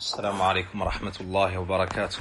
السلام عليكم ورحمة الله وبركاته.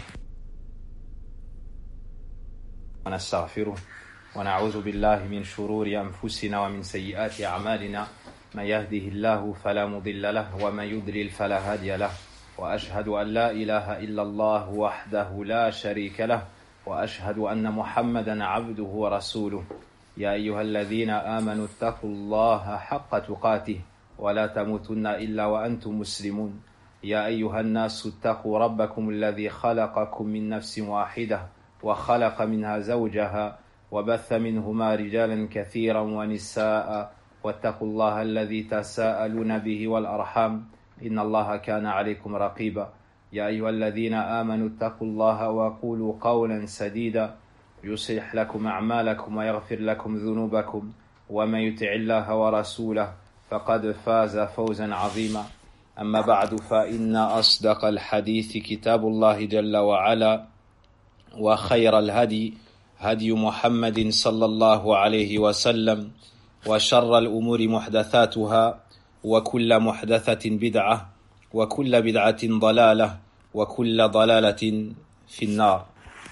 ونستغفره ونعوذ بالله من شرور أنفسنا ومن سيئات أعمالنا. من يهده الله فلا مضل له ومن يضلل فلا هادي له. وأشهد أن لا إله إلا الله وحده لا شريك له وأشهد أن محمدا عبده ورسوله. يا أيها الذين آمنوا اتقوا الله حق تقاته ولا تموتن إلا وأنتم مسلمون. يا أيها الناس اتقوا ربكم الذي خلقكم من نفس واحدة وخلق منها زوجها وبث منهما رجالا كثيرا ونساء واتقوا الله الذي تساءلون به والأرحام إن الله كان عليكم رقيبا. يا أيها الذين آمنوا اتقوا الله وقولوا قولا سديدا يصلح لكم أعمالكم ويغفر لكم ذنوبكم ومن يطع الله ورسوله فقد فاز فوزا عظيما. أما بعد فإن أصدق الحديث كتاب الله جل وعلا وخير الهدي هدي محمد صلى الله عليه وسلم وشر الأمور محدثاتها وكل محدثة بدعة وكل بدعة ضلالة وكل ضلالة في النار.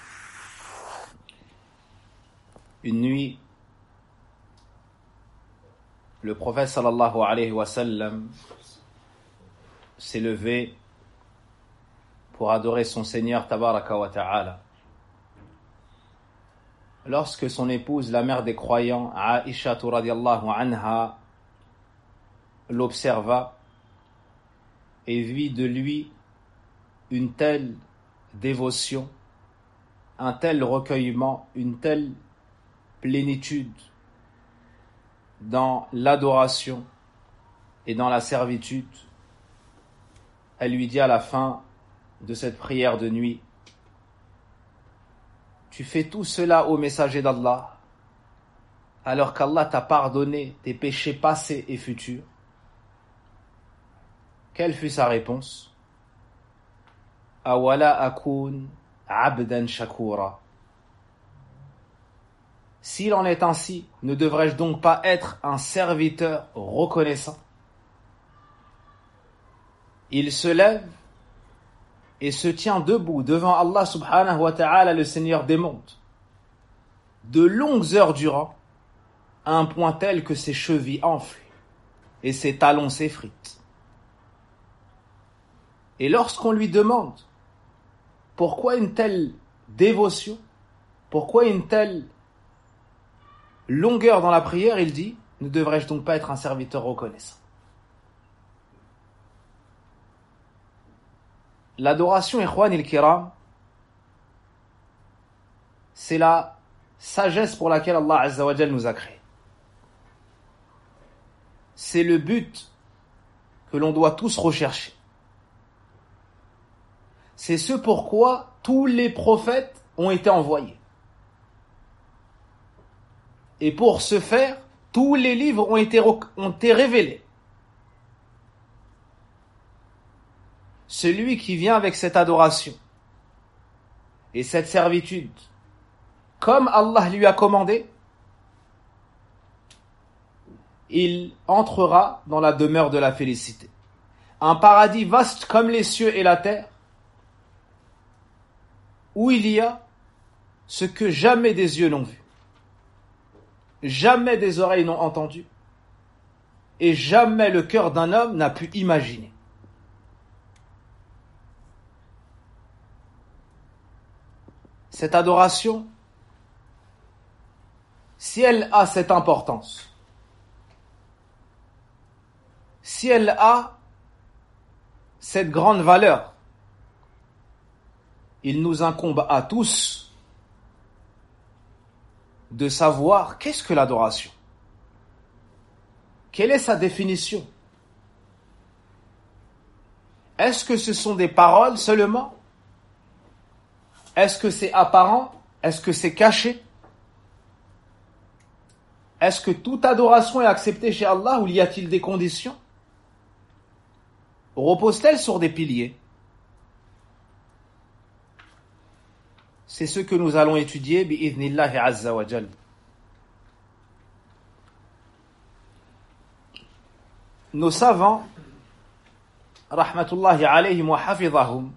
Une nuit, le prophète sallallahu alayhi wa sallam s'est levé pour adorer son Seigneur Tabaraka wa Ta'ala. Lorsque son épouse, la mère des croyants, Aïcha radiyallahu anha, l'observa et vit de lui une telle dévotion, un tel recueillement, une telle plénitude dans l'adoration et dans la servitude, elle lui dit à la fin de cette prière de nuit: tu fais tout cela au messager d'Allah alors qu'Allah t'a pardonné tes péchés passés et futurs. Quelle fut sa réponse? Awala akun abdan shakura. S'il en est ainsi, ne devrais-je donc pas être un serviteur reconnaissant? Il se lève et se tient debout devant Allah subhanahu wa ta'ala, le Seigneur des mondes, de longues heures durant, à un point tel que ses chevilles enflent et ses talons s'effritent. Et lorsqu'on lui demande pourquoi une telle dévotion, pourquoi une telle longueur dans la prière, il dit: ne devrais-je donc pas être un serviteur reconnaissant? L'adoration, ikhwan il-kiram, c'est la sagesse pour laquelle Allah Azza wa Jal nous a créés. C'est le but que l'on doit tous rechercher. C'est ce pourquoi tous les prophètes ont été envoyés. Et pour ce faire, tous les livres ont été révélés. Celui qui vient avec cette adoration et cette servitude, comme Allah lui a commandé, il entrera dans la demeure de la félicité. Un paradis vaste comme les cieux et la terre, où il y a ce que jamais des yeux n'ont vu, jamais des oreilles n'ont entendu, et jamais le cœur d'un homme n'a pu imaginer. Cette adoration, si elle a cette importance, si elle a cette grande valeur, il nous incombe à tous de savoir qu'est-ce que l'adoration. Quelle est sa définition? Est-ce que ce sont des paroles seulement? Est-ce que c'est apparent? Est-ce que c'est caché? Est-ce que toute adoration est acceptée chez Allah ou y a-t-il des conditions? Repose-t-elle sur des piliers? C'est ce que nous allons étudier bi'idhnillahi azza wa jal. Nos savants rahmatullahi alayhim wa hafidhahum,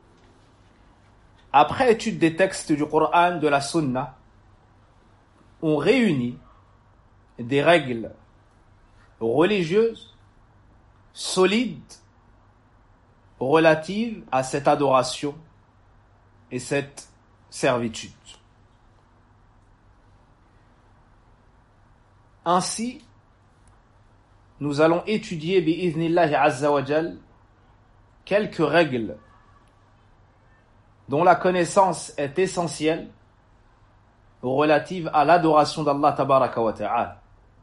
après étude des textes du Coran, de la Sunna, ont réuni des règles religieuses solides relatives à cette adoration et cette servitude. Ainsi, nous allons étudier bi'idhnillahi azza wa jal quelques règles dont la connaissance est essentielle relative à l'adoration d'Allah tabaraka wa ta'ala.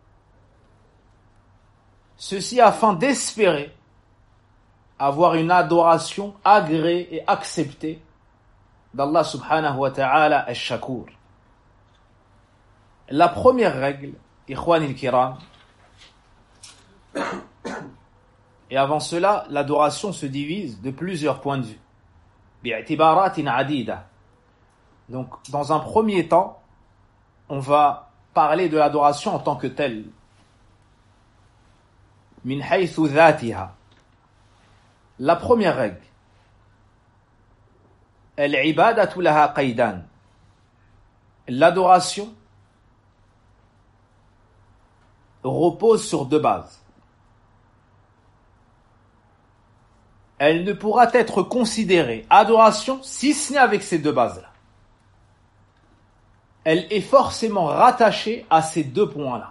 Ceci afin d'espérer avoir une adoration agréée et acceptée d'Allah subhanahu wa ta'ala al-Shakur. La première règle, ikhwanil kiram, et avant cela, l'adoration se divise de plusieurs points de vue. Bi'atibaratin adida. Donc, dans un premier temps, on va parler de l'adoration en tant que telle. Min haythu dhatiha. La première règle. Al-ibadatu laha qaydan. L'adoration repose sur deux bases. Elle ne pourra être considérée adoration si ce n'est avec ces deux bases-là. Elle est forcément rattachée à ces deux points-là.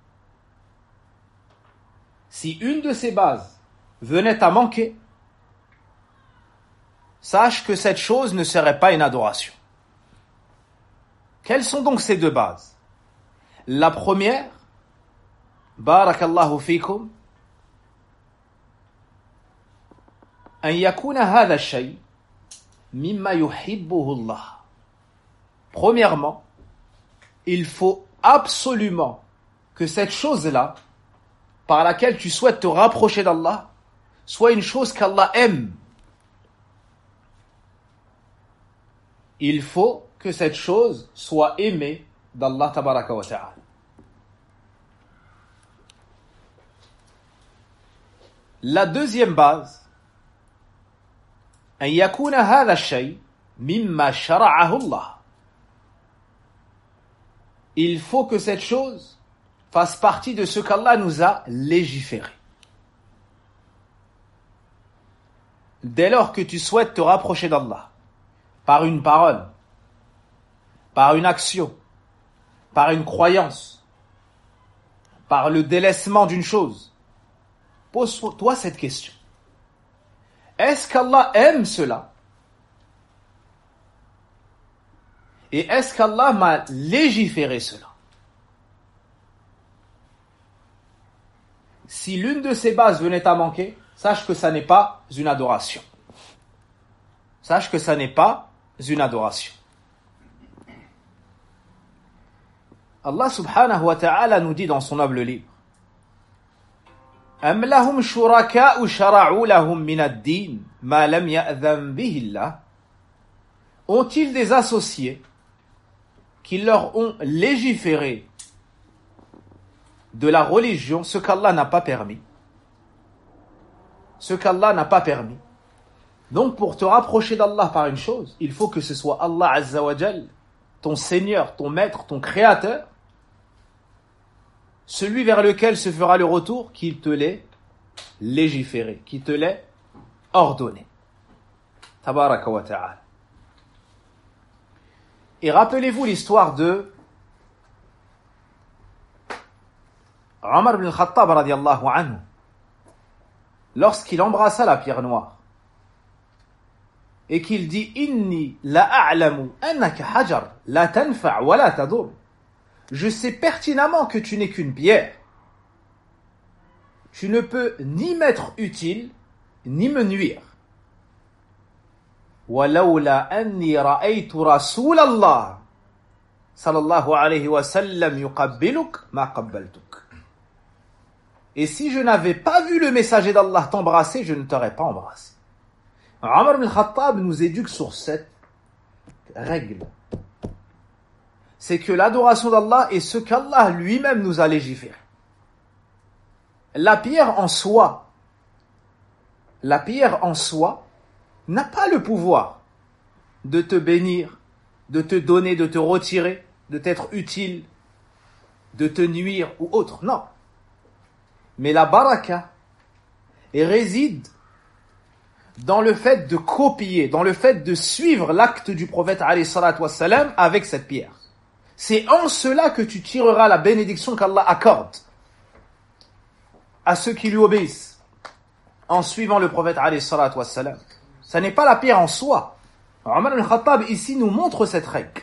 Si une de ces bases venait à manquer, sache que cette chose ne serait pas une adoration. Quelles sont donc ces deux bases? La première, barakallahu fikum, أن يكون هذا الشيء مما يحبه الله. Premièrement, il faut absolument que cette chose-là, par laquelle tu souhaites te rapprocher d'Allah, soit une chose qu'Allah aime. Il faut que cette chose soit aimée d'Allah tabaraka wa ta'ala. La deuxième base, أن يكون هذا الشيء مما شرعه الله. Il faut que cette chose fasse partie de ce qu'Allah nous a légiféré. Dès lors que tu souhaites te rapprocher d'Allah, par une parole, par une action, par une croyance, par le délaissement d'une chose, pose-toi cette question. Est-ce qu'Allah aime cela? Et est-ce qu'Allah m'a légiféré cela? Si l'une de ces bases venait à manquer, sache que ça n'est pas une adoration. Sache que ça n'est pas une adoration. Allah subhanahu wa ta'ala nous dit dans son noble livre: أم لهم شركاء شرعوا لهم من الدين ما لم يأذن به الله. Ont-ils des associés qui leur ont légiféré de la religion ce qu'Allah n'a pas permis? Ce qu'Allah n'a pas permis. Donc pour te rapprocher d'Allah par une chose, il faut que ce soit Allah Azza wa Jal, ton Seigneur, ton Maître, ton Créateur, celui vers lequel se fera le retour, qui te l'ait légiféré, qui te l'ait ordonné. Tabaraka wa ta'ala. Et rappelez-vous l'histoire de Omar ibn al-Khattab radiyallahu anhu, lorsqu'il embrassa la pierre noire et qu'il dit: Inni la a'lamu annaka hajar la tanfa' wa la tadur. Je sais pertinemment que tu n'es qu'une pierre. Tu ne peux ni m'être utile, ni me nuire. وَلَوْلَا أَنِّي رَأَيْتُ رَسُولَ اللَّهِ صلى الله عليه وسلم يقبلك ما قبلتك. Et si je n'avais pas vu le messager d'Allah t'embrasser, je ne t'aurais pas embrassé. Omar ibn al-Khattab nous éduque sur cette règle. C'est que l'adoration d'Allah est ce qu'Allah lui-même nous a légiféré. La pierre en soi la prière en soi n'a pas le pouvoir de te bénir, de te donner, de te retirer, de t'être utile, de te nuire ou autre. Non. Mais la baraka réside dans le fait de copier, dans le fait de suivre l'acte du prophète alayhi salatu wassalam avec cette prière. C'est en cela que tu tireras la bénédiction qu'Allah accorde à ceux qui lui obéissent en suivant le prophète alayhi salatu wassalam. Ça n'est pas la prière en soi. Omar al-Khattab ici nous montre cette règle.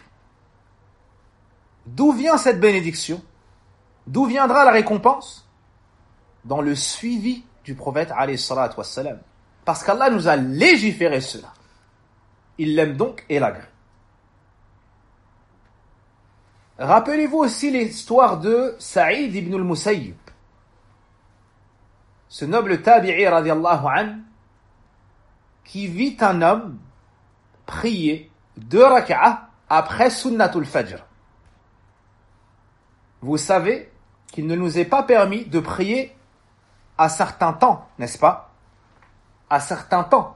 D'où vient cette bénédiction? D'où viendra la récompense? Dans le suivi du prophète alayhi salatu wassalam. Parce qu'Allah nous a légiféré cela. Il l'aime donc et l'agrée. Rappelez-vous aussi l'histoire de Saïd ibn al-Musayyib. Ce noble tabi'i radiallahu an, qui vit un homme prier 2 rak'ah après sunnatul fajr. Vous savez qu'il ne nous est pas permis de prier à certains temps, n'est-ce pas? À certains temps.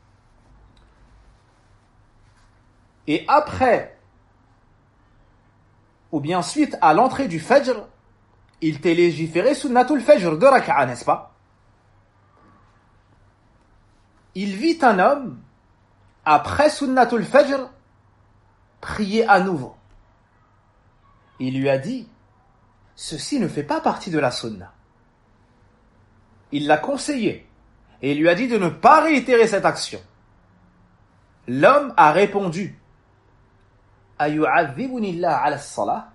Et après, ou bien suite à l'entrée du Fajr, il t'est légiféré sunnatul Fajr 2 rak'a, n'est-ce pas? Il vit un homme, après sunnatul Fajr, prier à nouveau. Il lui a dit, ceci ne fait pas partie de la sunna. Il l'a conseillé. Et il lui a dit de ne pas réitérer cette action. L'homme a répondu, Ayu'adhibuni Allah ala as-salah?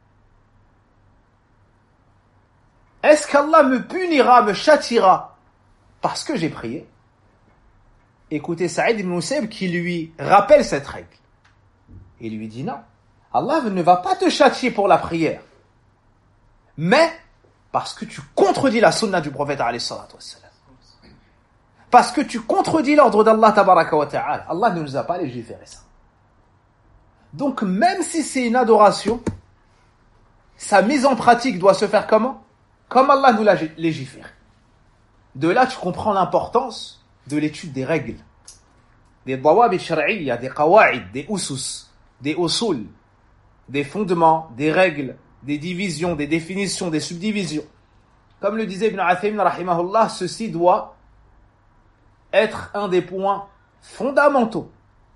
Est-ce qu'Allah me punira, me châtira parce que j'ai prié? Écoutez Saïd ibn Musayyib qui lui rappelle cette règle. Il lui dit non, Allah ne va pas te châtier pour la prière, mais parce que tu contredis la sunna du prophète alayhi salatu wassalam. Parce que tu contredis l'ordre d'Allah tabaraka wa ta'ala. Allah ne nous a pas légiféré ça. Donc même si c'est une adoration, sa mise en pratique doit se faire comment? Comme Allah nous l'a légiféré. De là tu comprends l'importance de l'étude des règles. Des dawabit shar'iyya, des qawa'id, des usus, des usul, des fondements, des règles, des divisions, des définitions, des subdivisions. Comme le disait Ibn Uthaymin rahimahullah, ceci doit être un des points fondamentaux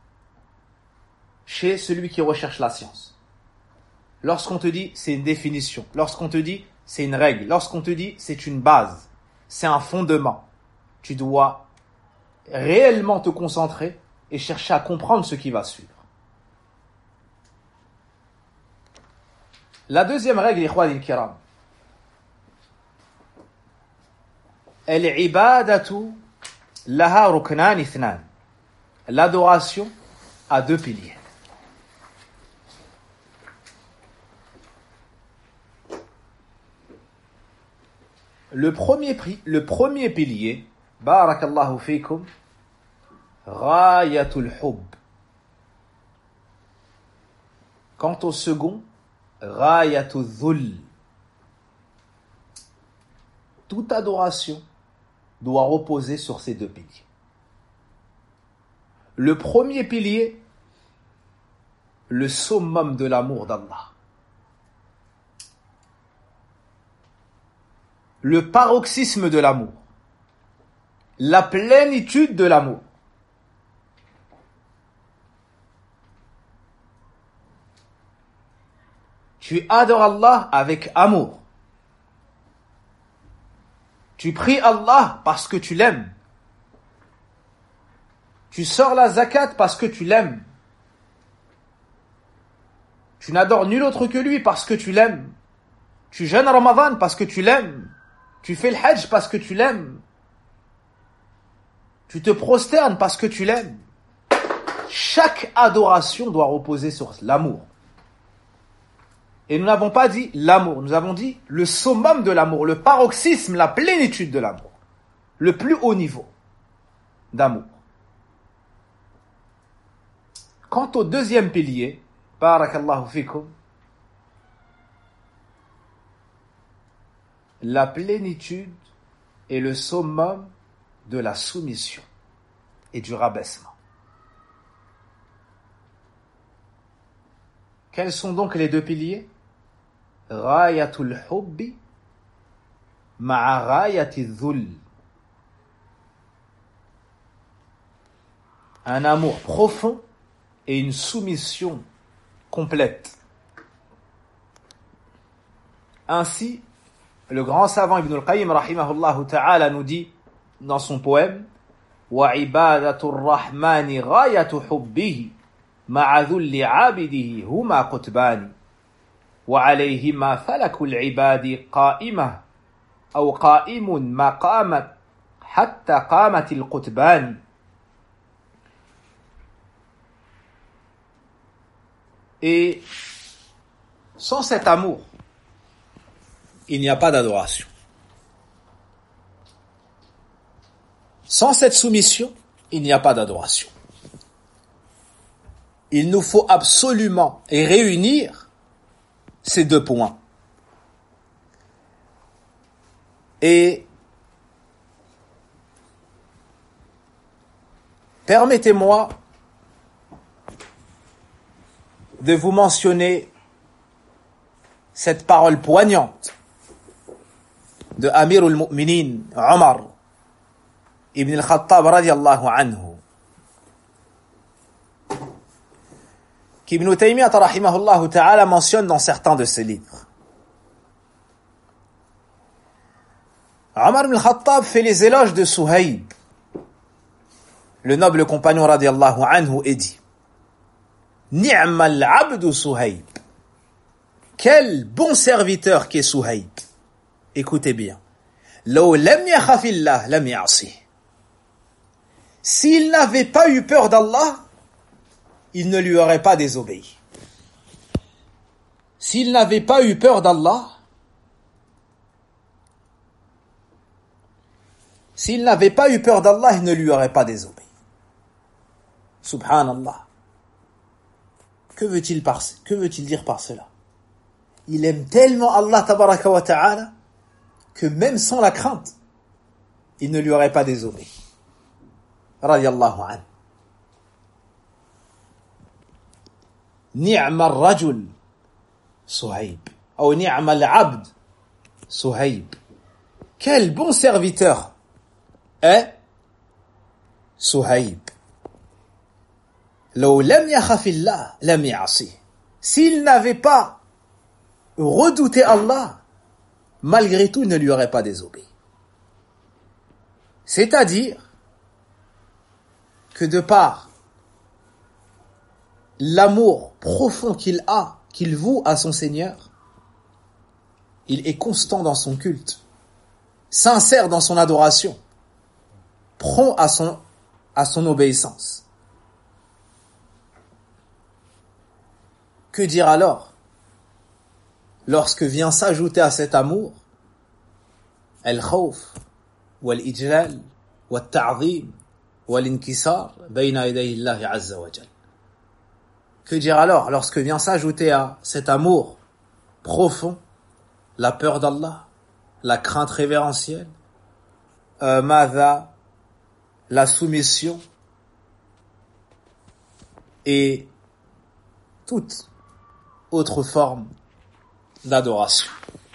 chez celui qui recherche la science. Lorsqu'on te dit c'est une définition, lorsqu'on te dit c'est une règle, lorsqu'on te dit c'est une base, c'est un fondement, tu dois réellement te concentrer et chercher à comprendre ce qui va suivre. La deuxième règle, ikhwan al-kiram, al-ibadatu laha ruknan ithnan. L'adoration a 2 piliers. Le premier pilier, barakallahu fikum, ghayatul hub. Quant au second, ghayatul dhul. Toute adoration doit reposer sur ces 2 piliers. Le premier pilier, le summum de l'amour d'Allah. Le paroxysme de l'amour. La plénitude de l'amour. Tu adores Allah avec amour. Tu pries Allah parce que tu l'aimes. Tu sors la zakat parce que tu l'aimes. Tu n'adores nul autre que lui parce que tu l'aimes. Tu jeûnes Ramadan parce que tu l'aimes. Tu fais le hajj parce que tu l'aimes. Tu te prosternes parce que tu l'aimes. Chaque adoration doit reposer sur l'amour. Et nous n'avons pas dit l'amour, nous avons dit le summum de l'amour, le paroxysme, la plénitude de l'amour. Le plus haut niveau d'amour. Quant au deuxième pilier, barakallahu fikum, la plénitude et le summum de la soumission et du rabaissement. Quels sont donc les deux piliers? Ghayatul hubbi ma'a ghayati dhul. Un amour profond et une soumission complète. Ainsi, le grand savant Ibn al-Qayyim rahimahullah ta'ala nous dit dans son poème wa ibadatur rahmani ghayatu hubbihi ma'a dhulli 'abidihi huma qutbani wa 'alayhima falakul 'ibadi qa'imah aw qa'imun ma qamat hatta qamatil qutbani. Et sans cet amour, il n'y a pas d'adoration. Sans cette soumission, il n'y a pas d'adoration. Il nous faut absolument réunir ces deux points. Et permettez-moi de vous mentionner cette parole poignante de Amir al-Mu'minin Omar ibn al-Khattab radiyallahu anhu, qu'Ibn Taymiyyah rahimahullah ta'ala mentionne dans certains de ses livres. Omar ibn al-Khattab fait les éloges de Suhayb, le noble compagnon radiyallahu anhu, et dit: Ni'mal abdu Suhayb. Quel bon serviteur qu'est Suhayb. Écoutez bien. Law lam yakhafillah lam ya'si. S'il n'avait pas eu peur d'Allah, il ne lui aurait pas désobéi. S'il n'avait pas eu peur d'Allah, il ne lui aurait pas désobéi. Subhanallah. Que veut-il dire par cela? Il aime tellement Allah tabaraka wa ta'ala que même sans la crainte, il ne lui aurait pas désobéi. Radiyallahu anhu. Ni'ma ar-rajul Suhayb. Ou ni'ma al-abd Suhayb. Quel bon serviteur est Suhayb. Law lam yakhafillah lam ya'si. S'il n'avait pas redouté Allah, malgré tout, il ne lui aurait pas désobéi. C'est-à-dire que de par l'amour profond qu'il voue à son Seigneur, il est constant dans son culte, sincère dans son adoration, prompt à son obéissance. Que dire alors lorsque vient s'ajouter à cet amour al-khawf wal-ijlal wal-ta'zim wal-inkisar bayna yaday Allah azza wa jal. Que dire alors lorsque vient s'ajouter à cet amour profond la peur d'Allah, la crainte révérentielle, la soumission et toute autre forme d'adoration.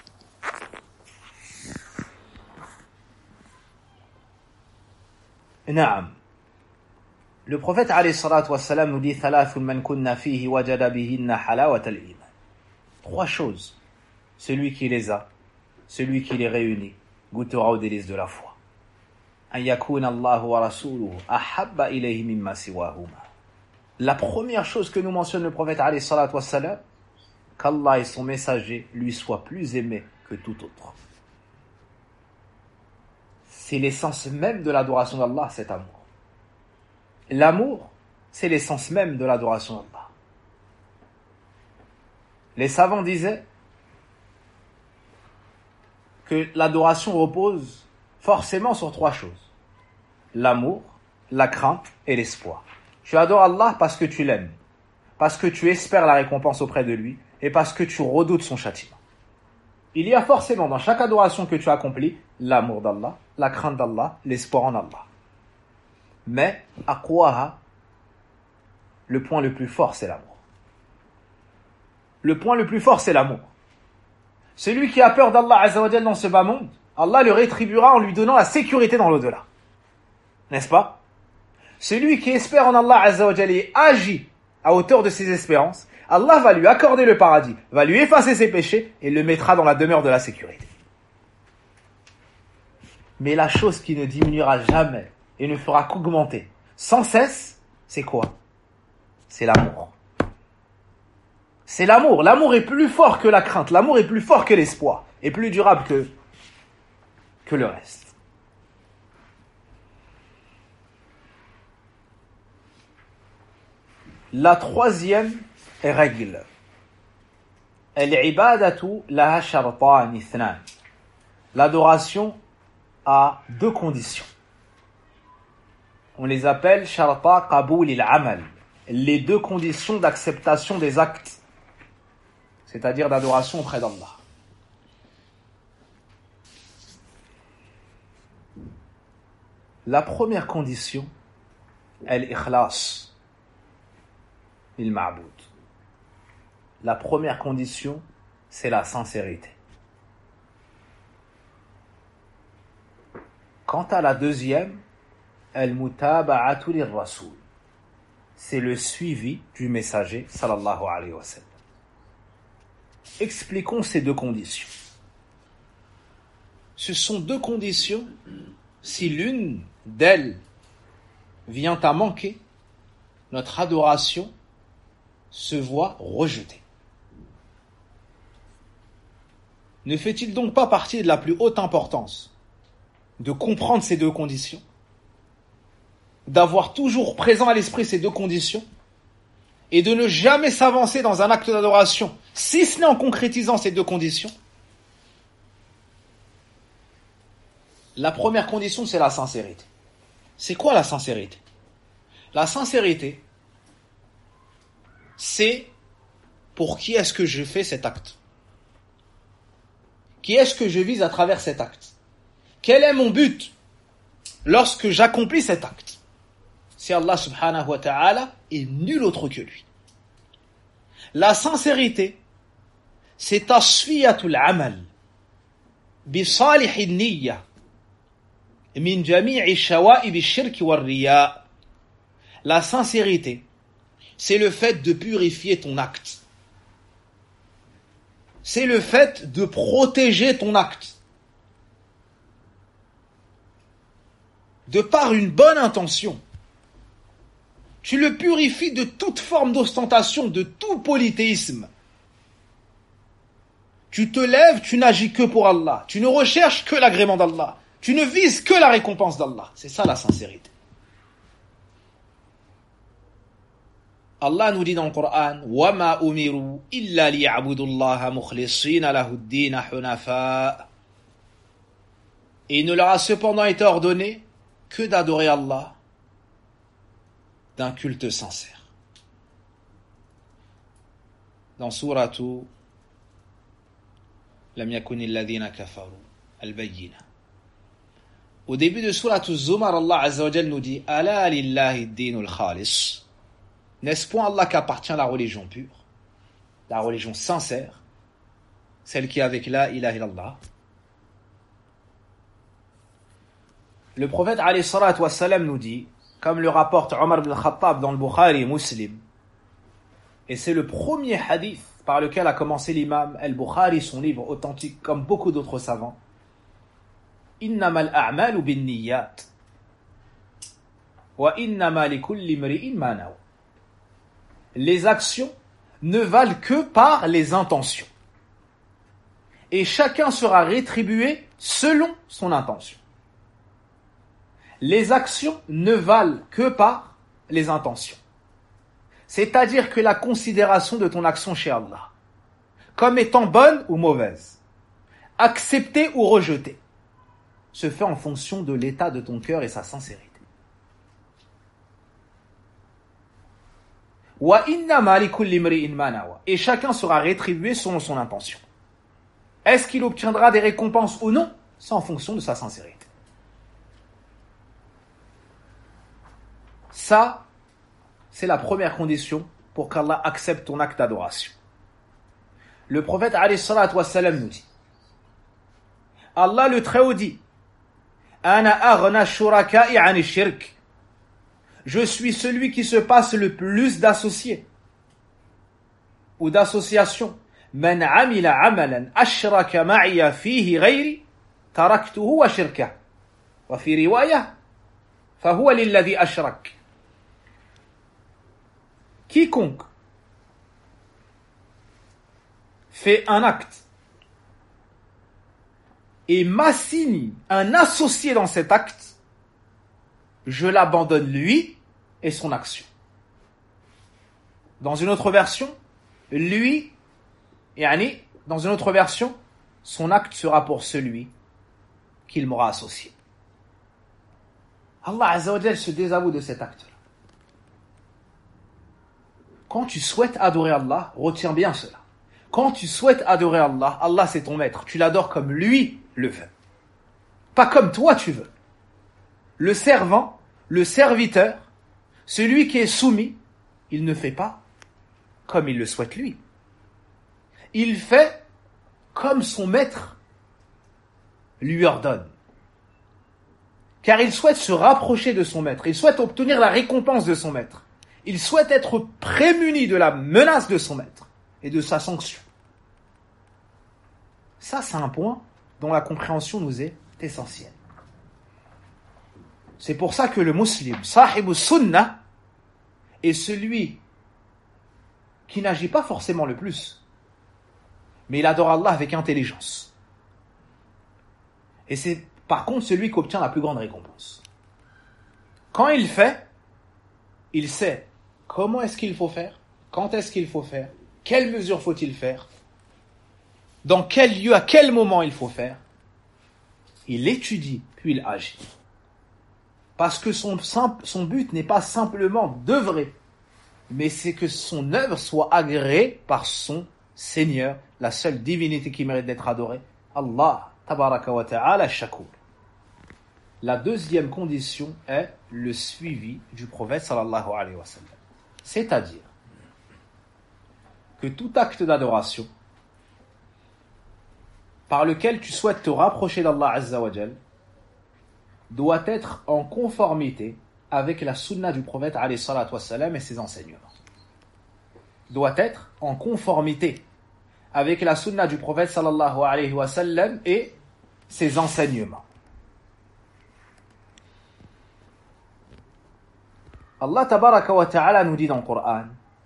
Naam. Le prophète alayhi salatu wassalam nous dit thalathun man kunna fihi wajada bihinna halawat al-iman. Trois choses. Celui qui les a, celui qui les réunit, goûtera aux délices de la foi. An yakuna Allahu wa rasuluhu ahabba ilayhi mimma siwahuma. La première chose que nous mentionne le prophète alayhi salatu wassalam, qu'Allah et son messager lui soient plus aimés que tout autre. C'est l'essence même de l'adoration d'Allah, cet amour. L'amour, c'est l'essence même de l'adoration d'Allah. Les savants disaient que l'adoration repose forcément sur trois choses: l'amour, la crainte et l'espoir. Tu adores Allah parce que tu l'aimes, parce que tu espères la récompense auprès de lui et parce que tu redoutes son châtiment. Il y a forcément dans chaque adoration que tu accomplis l'amour d'Allah, la crainte d'Allah, l'espoir en Allah. Mais, aqwaha, le point le plus fort, c'est l'amour. Le point le plus fort, c'est l'amour. Celui qui a peur d'Allah Azza wa Jal dans ce bas monde, Allah le rétribuera en lui donnant la sécurité dans l'au-delà. N'est-ce pas? Celui qui espère en Allah Azza wa Jal et agit à hauteur de ses espérances, Allah va lui accorder le paradis, va lui effacer ses péchés et le mettra dans la demeure de la sécurité. Mais la chose qui ne diminuera jamais et ne fera qu'augmenter sans cesse, c'est quoi? C'est l'amour. C'est l'amour. L'amour est plus fort que la crainte. L'amour est plus fort que l'espoir. Et plus durable que le reste. La troisième règle. Al-ibadatu laha shartan ithnan. L'adoration a deux conditions. On les appelle sharta qaboul il-amal. Les deux conditions d'acceptation des actes. C'est-à-dire d'adoration auprès d'Allah. La première condition, al-ikhlas, il-ma'boud. La première condition, c'est la sincérité. Quant à la deuxième, al-mutaba'atu lir-rasoul. C'est le suivi du messager, sallallahu alayhi wa sallam. Expliquons ces deux conditions. Ce sont deux conditions, si l'une d'elles vient à manquer, notre adoration se voit rejetée. Ne fait-il donc pas partie de la plus haute importance de comprendre ces deux conditions, d'avoir toujours présent à l'esprit ces deux conditions, et de ne jamais s'avancer dans un acte d'adoration, si ce n'est en concrétisant ces deux conditions? La première condition, c'est la sincérité. C'est quoi la sincérité? La sincérité, c'est pour qui est-ce que je fais cet acte? Qui est-ce que je vise à travers cet acte? Quel est mon but lorsque j'accomplis cet acte? C'est Allah subhanahu wa ta'ala et nul autre que lui. La sincérité, c'est tasfiyatul amal bi salih niyya min jami'i shawa'ib ash-shirk war-riya. La sincérité, c'est le fait de purifier ton acte. C'est le fait de protéger ton acte. De par une bonne intention. Tu le purifies de toute forme d'ostentation, de tout polythéisme. Tu te lèves, tu n'agis que pour Allah. Tu ne recherches que l'agrément d'Allah. Tu ne vises que la récompense d'Allah. C'est ça la sincérité. Allah nous dit dans le Coran, وَمَا أُمِرُوا إِلَّا لِيَعْبُدُوا اللَّهَ مُخْلِصِينَ لَهُ الدِّينَ حُنَفَاءَ. Et il ne leur a cependant été ordonné que d'adorer Allah d'un culte sincère. Dans sourate Lam yakuni alladhina kafaru al-bayyina. Au début de sourate Az-Zumar, Allah Azza wa Jalla nous dit Ala lillahi ad-dinul khalis. N'est-ce point Allah qu'appartient la religion pure, la religion sincère, celle qui est avec la ilaha illallah. Le prophète alayhi salatu wa salam nous dit, comme le rapporte Omar ibn Khattab dans le Bukhari et Muslim, et c'est le premier hadith par lequel a commencé l'imam al-Bukhari, son livre authentique, comme beaucoup d'autres savants, Innama al-a'malu bin niyyat wa innama likulli imri'in ma nawa. Les actions ne valent que par les intentions. Et chacun sera rétribué selon son intention. Les actions ne valent que par les intentions. C'est-à-dire que la considération de ton action chez Allah, comme étant bonne ou mauvaise, acceptée ou rejetée, se fait en fonction de l'état de ton cœur et sa sincérité. Et chacun sera rétribué selon son intention. est-ce qu'il obtiendra des récompenses ou non? C'est en fonction de sa sincérité. Ça, c'est la première condition pour qu'Allah accepte ton acte d'adoration. Le prophète alayhi salatu wassalam nous dit, Allah le Très-Haut dit, Ana aghna shuraka'i 'ani shirk. Je suis celui qui se passe le plus d'associés ou d'associations. Man 'amila 'amalan ashraka ma'iya fihi ghayri taraktuhu wa shirkahu. Wa fi riwaya fahuwa lilladhi ashrak. Quiconque fait un acte et m'assigne un associé dans cet acte, je l'abandonne lui et son action. Dans une autre version, lui, dans une autre version, son acte sera pour celui qu'il m'aura associé. Allah Azza wa Jal se désavoue de cet acte-là. Quand tu souhaites adorer Allah, retiens bien cela. Quand tu souhaites adorer Allah, Allah c'est ton maître. Tu l'adores comme lui le veut. Pas comme toi tu veux. Le servant, le serviteur, celui qui est soumis, il ne fait pas comme il le souhaite lui. Il fait comme son maître lui ordonne. Car il souhaite se rapprocher de son maître. Il souhaite obtenir la récompense de son maître. Il souhaite être prémuni de la menace de son maître et de sa sanction. Ça, c'est un point dont la compréhension nous est essentielle. C'est pour ça que le musulman, sahibu sunnah, est celui qui n'agit pas forcément le plus, mais il adore Allah avec intelligence. Et c'est par contre celui qui obtient la plus grande récompense. Quand il fait, il sait comment est-ce qu'il faut faire, quand est-ce qu'il faut faire, quelles mesures faut-il faire, dans quel lieu, à quel moment il faut faire. Il étudie, puis il agit. Parce que son but n'est pas simplement d'œuvrer, mais c'est que son œuvre soit agréée par son Seigneur, la seule divinité qui mérite d'être adorée, Allah, tabaraka wa ta'ala, shakur. La deuxième condition est le suivi du prophète sallallahu alayhi wa sallam. C'est-à-dire que tout acte d'adoration par lequel tu souhaites te rapprocher d'Allah Azza wa Jal doit être en conformité avec la sunna du prophète alayhi salatu wa sallam et ses enseignements. Doit être en conformité avec la sunna du prophète sallallahu alayhi wa sallam et ses enseignements. Allah tabaraka wa ta'ala nous dit dans le Coran,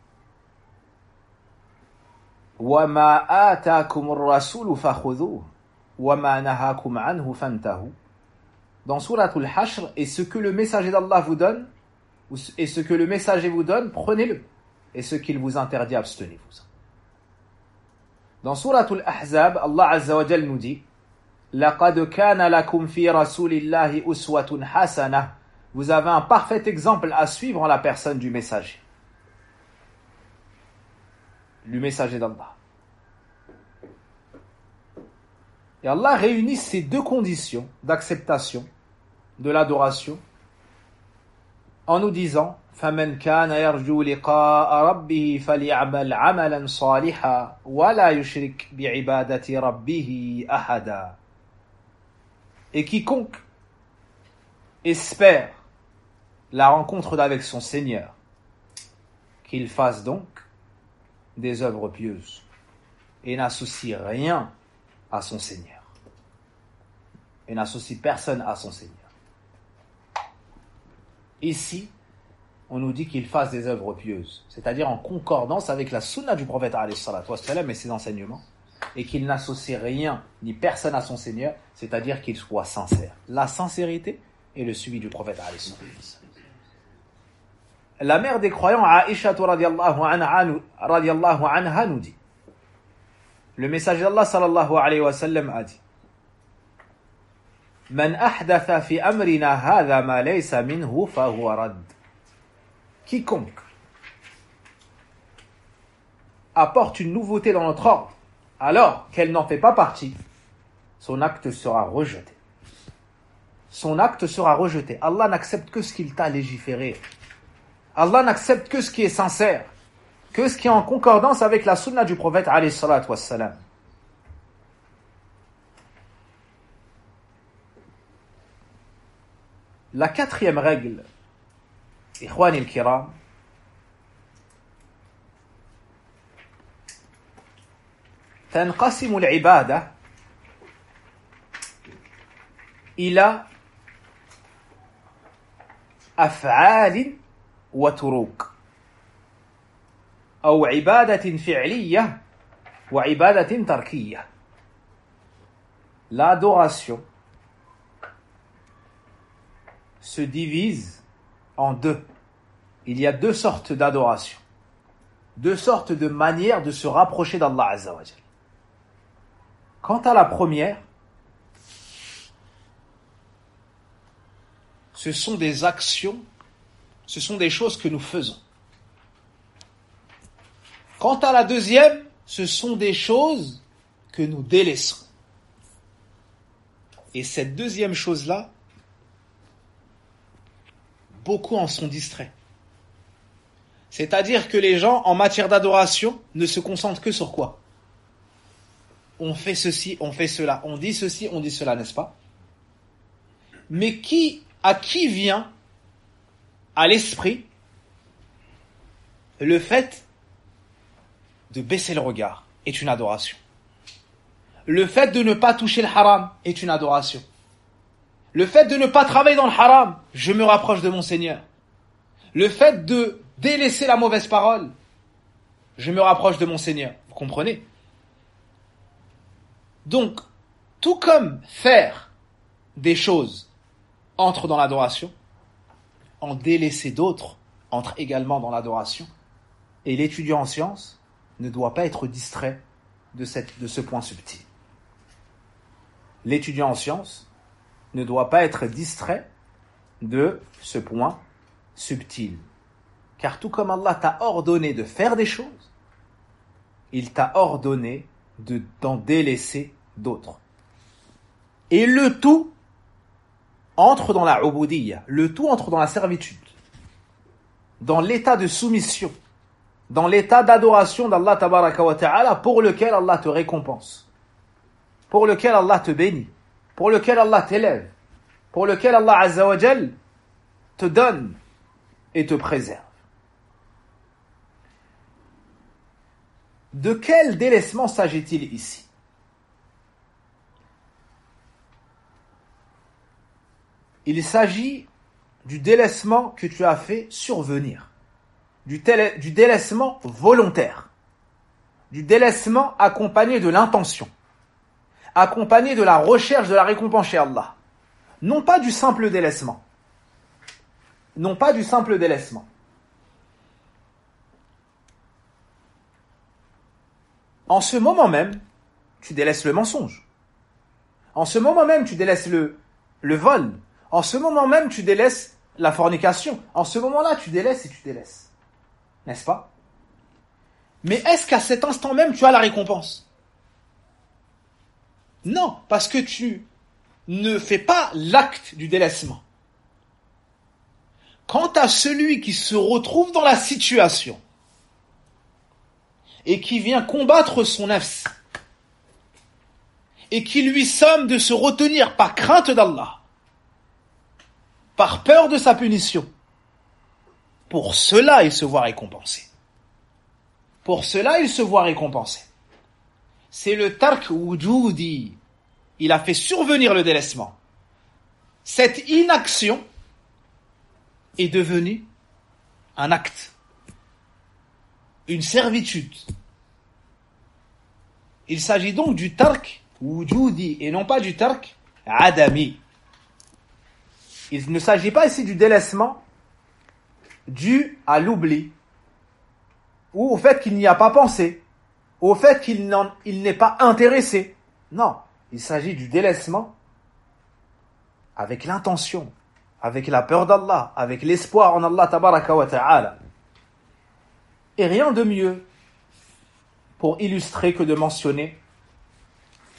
وَمَا آتَاكُمُ الرَّسُولُ فَخُذُوهُ وَمَا نَهَاكُمْ عَنْهُ فَانْتَهُوا. Dans Sourate Al-Hashr, et ce que le messager d'Allah vous donne, et ce que le messager vous donne, prenez-le, et ce qu'il vous interdit, abstenez-vous. Dans Sourate Al-Ahzab, Allah Azza wa Jal nous dit, لَقَدْ كَانَ لَكُمْ فِي رَسُولِ اللَّهِ أُسْوَةٌ حَسَنَةٌ. Vous avez un parfait exemple à suivre en la personne du messager. Le messager d'Allah. Et Allah réunit ces deux conditions d'acceptation de l'adoration en nous disant فَمَنْ كَانَ يَرْجُو لِقَاءَ رَبِّهِ فَلْيَعْمَلْ عَمَلًا صَالِحًا وَلَا يُشْرِكْ بِعِبَادَةِ رَبِّهِ أَحَدًا. Et quiconque espère la rencontre avec son Seigneur, qu'il fasse donc des œuvres pieuses et n'associe rien à son Seigneur. Et n'associe personne à son Seigneur. Ici, on nous dit qu'il fasse des œuvres pieuses, c'est-à-dire en concordance avec la sunna du prophète alayhi salatu wassalam et ses enseignements, et qu'il n'associe rien ni personne à son Seigneur, c'est-à-dire qu'il soit sincère. La sincérité est le suivi du prophète alayhi salatu wassalam. La mère des croyants, Aïcha radiallahu anha, nous dit, le messager d'Allah sallallahu alayhi wa sallam a dit, Man ahdatha fi amrina hadha ma laysa minhu fahuwa rad. Quiconque apporte une nouveauté dans notre ordre, alors qu'elle n'en fait pas partie, son acte sera rejeté. Son acte sera rejeté. Allah n'accepte que ce qu'il t'a légiféré. Allah n'accepte que ce qui est sincère, que ce qui est en concordance avec la sunna du prophète alayhi salatu wassalam. La quatrième règle, ikhwani al-kiram, تنقسم العبادة إلى أفعال وتروك أو عبادة فعلية وعبادة تركية. L'adoration se divise en deux. Il y a deux sortes d'adoration, deux sortes de manières de se rapprocher d'Allah Azza wa Jal. Quant à la première, ce sont des actions, ce sont des choses que nous faisons. Quant à la deuxième, ce sont des choses que nous délaissons. Et cette deuxième chose-là, beaucoup en sont distraits. C'est-à-dire que les gens, en matière d'adoration, ne se concentrent que sur quoi ? On fait ceci, on fait cela, on dit ceci, on dit cela, n'est-ce pas ? Mais à qui vient à l'esprit le fait de baisser le regard est une adoration. Le fait de ne pas toucher le haram est une adoration. Le fait de ne pas travailler dans le haram, je me rapproche de mon Seigneur. Le fait de délaisser la mauvaise parole, je me rapproche de mon Seigneur. Vous comprenez ? Donc, tout comme faire des choses entre dans l'adoration, en délaisser d'autres entre également dans l'adoration. Et l'étudiant en sciences ne doit pas être distrait de ce point subtil. L'étudiant en sciences ne doit pas être distrait de ce point subtil. Car tout comme Allah t'a ordonné de faire des choses, il t'a ordonné d'en délaisser d'autres. Et le tout entre dans la ubudiyya, le tout entre dans la servitude, dans l'état de soumission, dans l'état d'adoration d'Allah tabaraka wa ta'ala, pour lequel Allah te récompense, pour lequel Allah te bénit, pour lequel Allah t'élève, pour lequel Allah azza wa jal te donne et te préserve. De quel délaissement s'agit-il ici ? Il s'agit du délaissement que tu as fait survenir, du délaissement volontaire, du délaissement accompagné de l'intention, accompagné de la recherche de la récompense chez Allah. Non pas du simple délaissement. Non pas du simple délaissement. En ce moment même, tu délaisses le mensonge. En ce moment même, tu délaisses le vol. En ce moment même, tu délaisses la fornication. En ce moment-là, tu délaisses et tu délaisses. N'est-ce pas ? Mais est-ce qu'à cet instant même, tu as la récompense ? Non, parce que tu ne fais pas l'acte du délaissement. Quant à celui qui se retrouve dans la situation et qui vient combattre son nafs et qui lui somme de se retenir par crainte d'Allah, par peur de sa punition, pour cela il se voit récompensé. Pour cela il se voit récompensé. C'est le tark wujudi. Il a fait survenir le délaissement. Cette inaction est devenue un acte, une servitude. Il s'agit donc du tark wujudi et non pas du tark adami. Il ne s'agit pas ici du délaissement dû à l'oubli ou au fait qu'il n'y a pas pensé, ou au fait qu'il n'est pas intéressé. Non, il s'agit du délaissement avec l'intention, avec la peur d'Allah, avec l'espoir en Allah tabaraka wa ta'ala. Et rien de mieux pour illustrer que de mentionner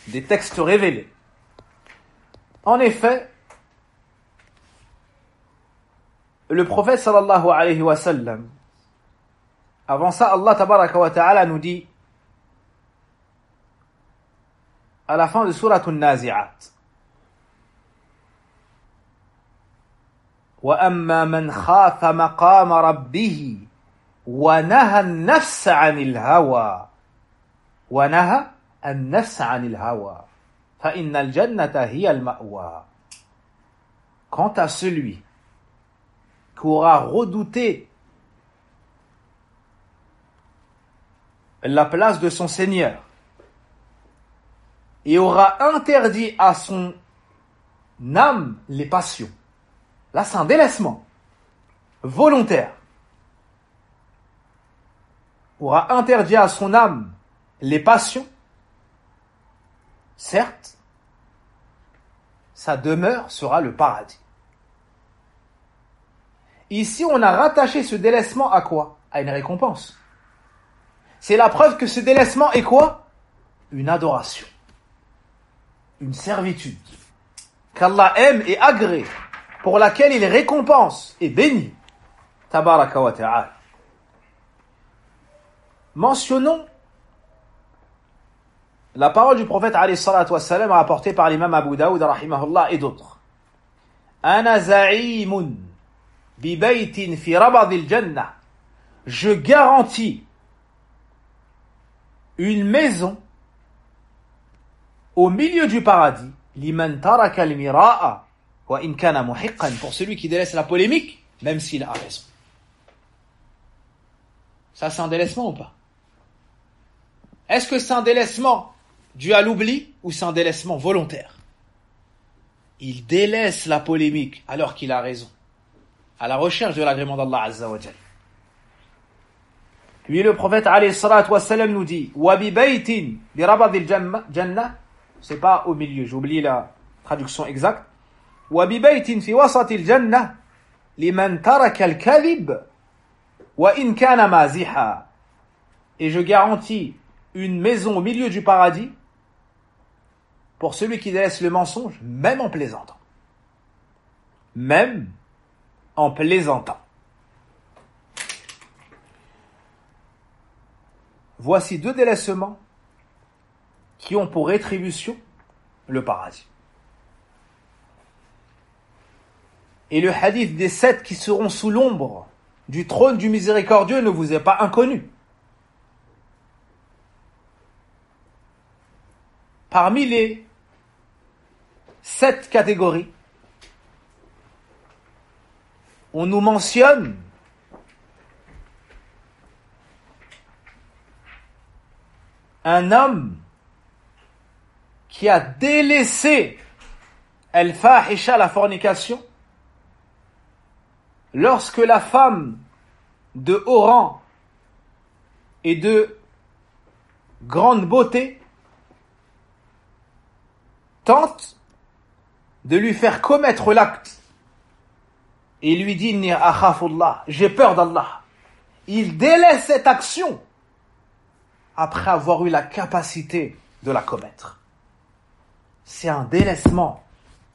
des textes révélés. En effet, le prophète sallallahu alayhi wa sallam, avant ça, Allah tabaraka wa ta'ala nous dit à la fin de Surat An-Nazi'at, وَأَمَّا مَنْ خَافَ مَقَامَ رَبِّهِ وَنَهَى النَّفْسَ عَنِ الْهَوَى وَنَهَى النَّفْسَ عَنِ الْهَوَى فَإِنَّ الْجَنَّةَ هِيَ الْمَأْوَى. Quant à celui qui aura redouté la place de son Seigneur et aura interdit à son âme les passions. Là, c'est un délaissement volontaire. Aura interdit à son âme les passions. Certes, sa demeure sera le paradis. Ici, on a rattaché ce délaissement à quoi? À une récompense. C'est la preuve que ce délaissement est quoi? Une adoration. Une servitude. Qu'Allah aime et agrée, pour laquelle il récompense et bénit. Tabaraka wa ta'ala. Mentionnons la parole du prophète alayhi salatu wassalam rapportée par l'imam Abu Daoud rahimahullah et d'autres. Ana za'imun bi baytin fi rabadil jannah. Je garantis une maison au milieu du paradis, liman taraka al-mira'a wa in kana muhiqqan, pour celui qui délaisse la polémique, même s'il a raison. Ça, c'est un délaissement ou pas? Est-ce que c'est un délaissement dû à l'oubli ou c'est un délaissement volontaire? Il délaisse la polémique alors qu'il a raison, à la recherche de l'agrément d'Allah Azza wa Jal. Puis le prophète alayhi salatu wassalam nous dit wa bi baytin bi rabadil jannah, c'est pas au milieu, j'oublie la traduction exacte. Wa bi baytin fi wasatil jannah liman taraka al-kadhib wa in kana maziha. Et je garantis une maison au milieu du paradis pour celui qui délaisse le mensonge, même en plaisantant. Même en plaisantant. Voici deux délaissements qui ont pour rétribution le paradis. Et le hadith des 7 qui seront sous l'ombre du trône du miséricordieux ne vous est pas inconnu. Parmi les 7 catégories, on nous mentionne un homme qui a délaissé al-fahisha, la fornication, lorsque la femme de haut rang et de grande beauté tente de lui faire commettre l'acte et lui dit inni akhafullah, j'ai peur d'Allah. Il délaisse cette action après avoir eu la capacité de la commettre. C'est un délaissement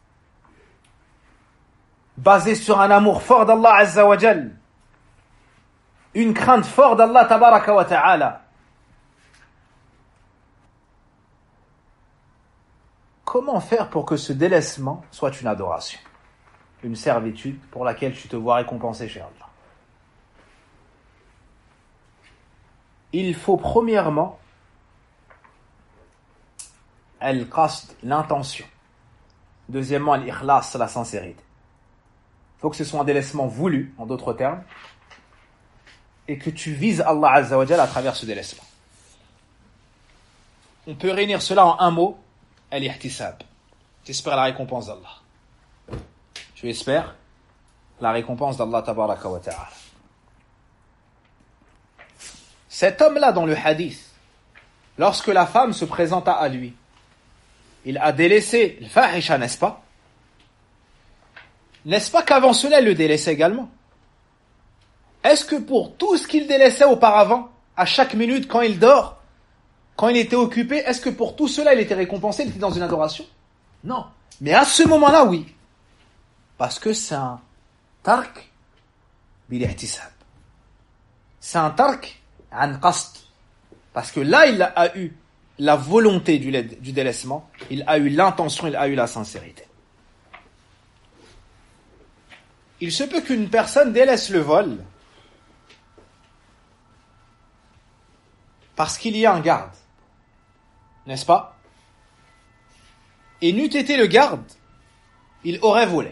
basé sur un amour fort d'Allah Azza wa Jal, une crainte forte d'Allah Tabaraka wa Ta'ala. Comment faire pour que ce délaissement soit une adoration, une servitude pour laquelle tu te vois récompensé chez Allah? Il faut premièrement al-qasd, l'intention. Deuxièmement, al-ikhlas, la sincérité. Il faut que ce soit un délaissement voulu, en d'autres termes, et que tu vises Allah Azza wa Jalla à travers ce délaissement. On peut réunir cela en un mot, al-ihtisab. Tu espères la récompense d'Allah. Tu espères la récompense d'Allah Tabaraka wa Ta'ala. Cet homme-là dans le hadith, lorsque la femme se présenta à lui, il a délaissé le fahisha, n'est-ce pas? N'est-ce pas qu'avant cela, il le délaissait également? Est-ce que pour tout ce qu'il délaissait auparavant, à chaque minute quand il dort, quand il était occupé, est-ce que pour tout cela il était récompensé, il était dans une adoration? Non. Mais à ce moment-là, oui. Parce que c'est un tark bil-ihtisab. C'est un tark an qasd. Parce que là, il a eu la volonté du délaissement, il a eu l'intention, il a eu la sincérité. Il se peut qu'une personne délaisse le vol parce qu'il y a un garde, n'est-ce pas? Et n'eût été le garde, il aurait volé.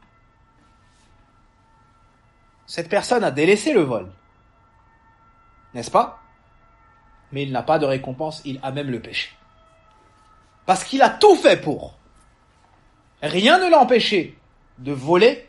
Cette personne a délaissé le vol, n'est-ce pas? Mais il n'a pas de récompense, il a même le péché. Parce qu'il a tout fait pour. Rien ne l'a empêché de voler,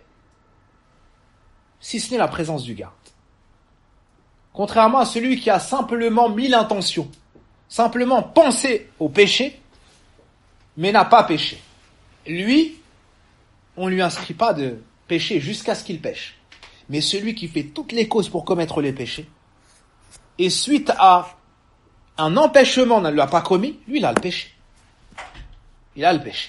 si ce n'est la présence du garde. Contrairement à celui qui a simplement mis l'intention, simplement pensé au péché, mais n'a pas péché. Lui, on ne lui inscrit pas de péché jusqu'à ce qu'il pêche. Mais celui qui fait toutes les causes pour commettre les péchés, et suite à un empêchement ne l'a pas commis, lui il a le péché. Il a le péché.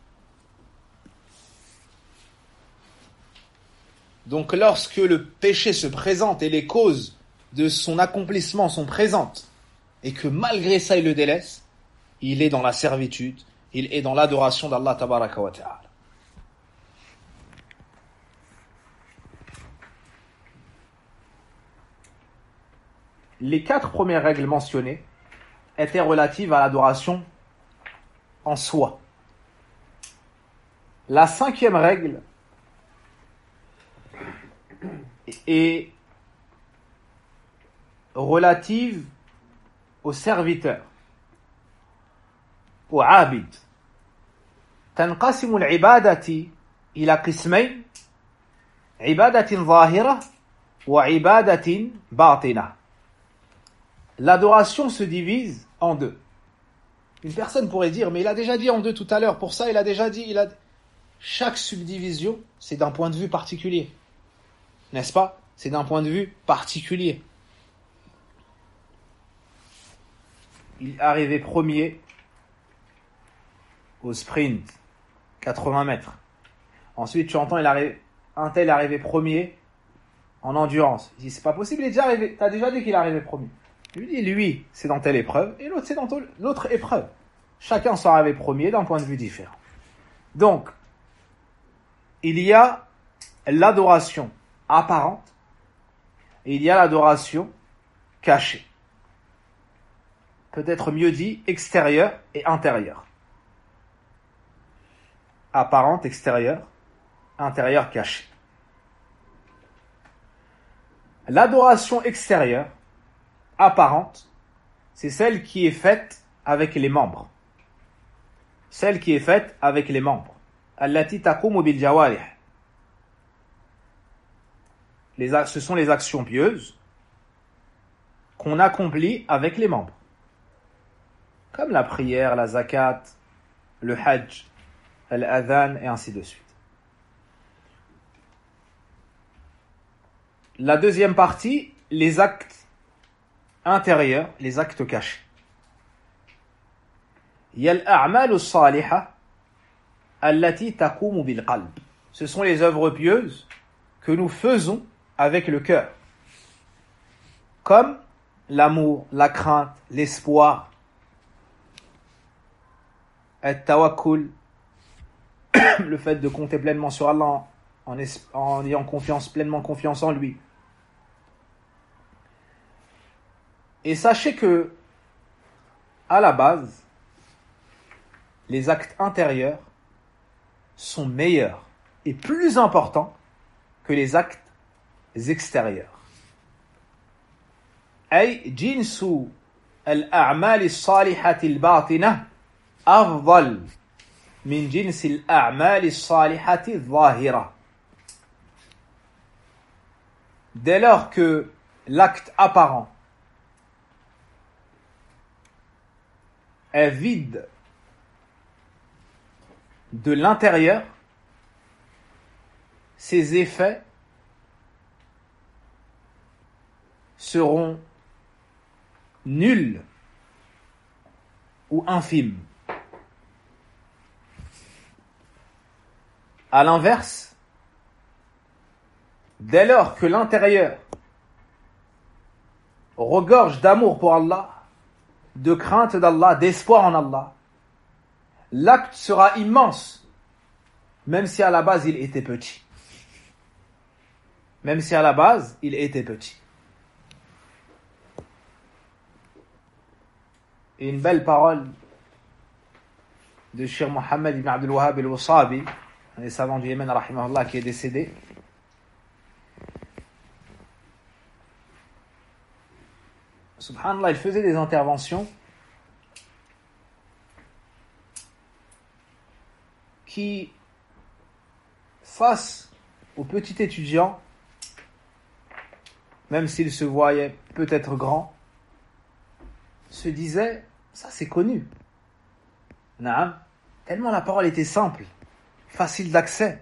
Donc lorsque le péché se présente et les causes de son accomplissement sont présentes, et que malgré ça il le délaisse, il est dans la servitude, il est dans l'adoration d'Allah tabaraka wa ta'ala. Les 4 premières règles mentionnées étaient relatives à l'adoration en soi. La 5e règle est relative au serviteur, au abid. تنقسم العبادة إلى قسمين عبادة ظاهرة وعبادة باطنة. L'adoration se divise en 2. Une personne pourrait dire, mais il a déjà dit en 2 tout à l'heure, pour ça il a déjà dit, chaque subdivision, c'est d'un point de vue particulier. N'est-ce pas? C'est d'un point de vue particulier. Il est arrivé premier au sprint, 80 mètres. Ensuite, tu entends, un tel est arrivé premier en endurance. Il dit, c'est pas possible, il est déjà arrivé. T'as déjà dit qu'il est arrivé premier. Il dit, lui, c'est dans telle épreuve, et l'autre, c'est dans l'autre épreuve. Chacun sont arrivés premier d'un point de vue différent. Donc, il y a l'adoration apparente, et il y a l'adoration cachée. Peut-être mieux dit, extérieure et intérieure. Apparente, extérieure, intérieure, cachée. L'adoration extérieure, apparente, c'est celle qui est faite avec les membres. Celle qui est faite avec les membres. Allati taqumu bil jawarih. Ce sont les actions pieuses qu'on accomplit avec les membres. Comme la prière, la zakat, le hajj, l'adhan et ainsi de suite. La deuxième partie, les actes intérieurs, les actes cachés. Il y a l'a'mal as-salihah allati taqumu bil qalb. Ce sont les œuvres pieuses que nous faisons avec le cœur. Comme l'amour, la crainte, l'espoir, at-tawakkul, le fait de compter pleinement sur Allah en ayant pleinement confiance en lui. Et sachez que, à la base, les actes intérieurs sont meilleurs et plus importants que les actes extérieurs. أي جنس الأعمال الصالحة الباطنة أفضل من جنس الأعمال الصالحة الظاهرة. Dès lors que l'acte apparent est vide de l'intérieur, ses effets seront nuls ou infime. À l'inverse, dès lors que l'intérieur regorge d'amour pour Allah, de crainte d'Allah, d'espoir en Allah, l'acte sera immense, même si à la base il était petit. Même si à la base il était petit. Et une belle parole de Cheikh Mohammed ibn Abdul Wahhab al-Wasabi, un des savants du Yémen, rahimahullah, qui est décédé. Subhanallah, il faisait des interventions qui, face au petit étudiant, même s'il se voyait peut-être grand, se disait, ça c'est connu. Naam, tellement la parole était simple, facile d'accès.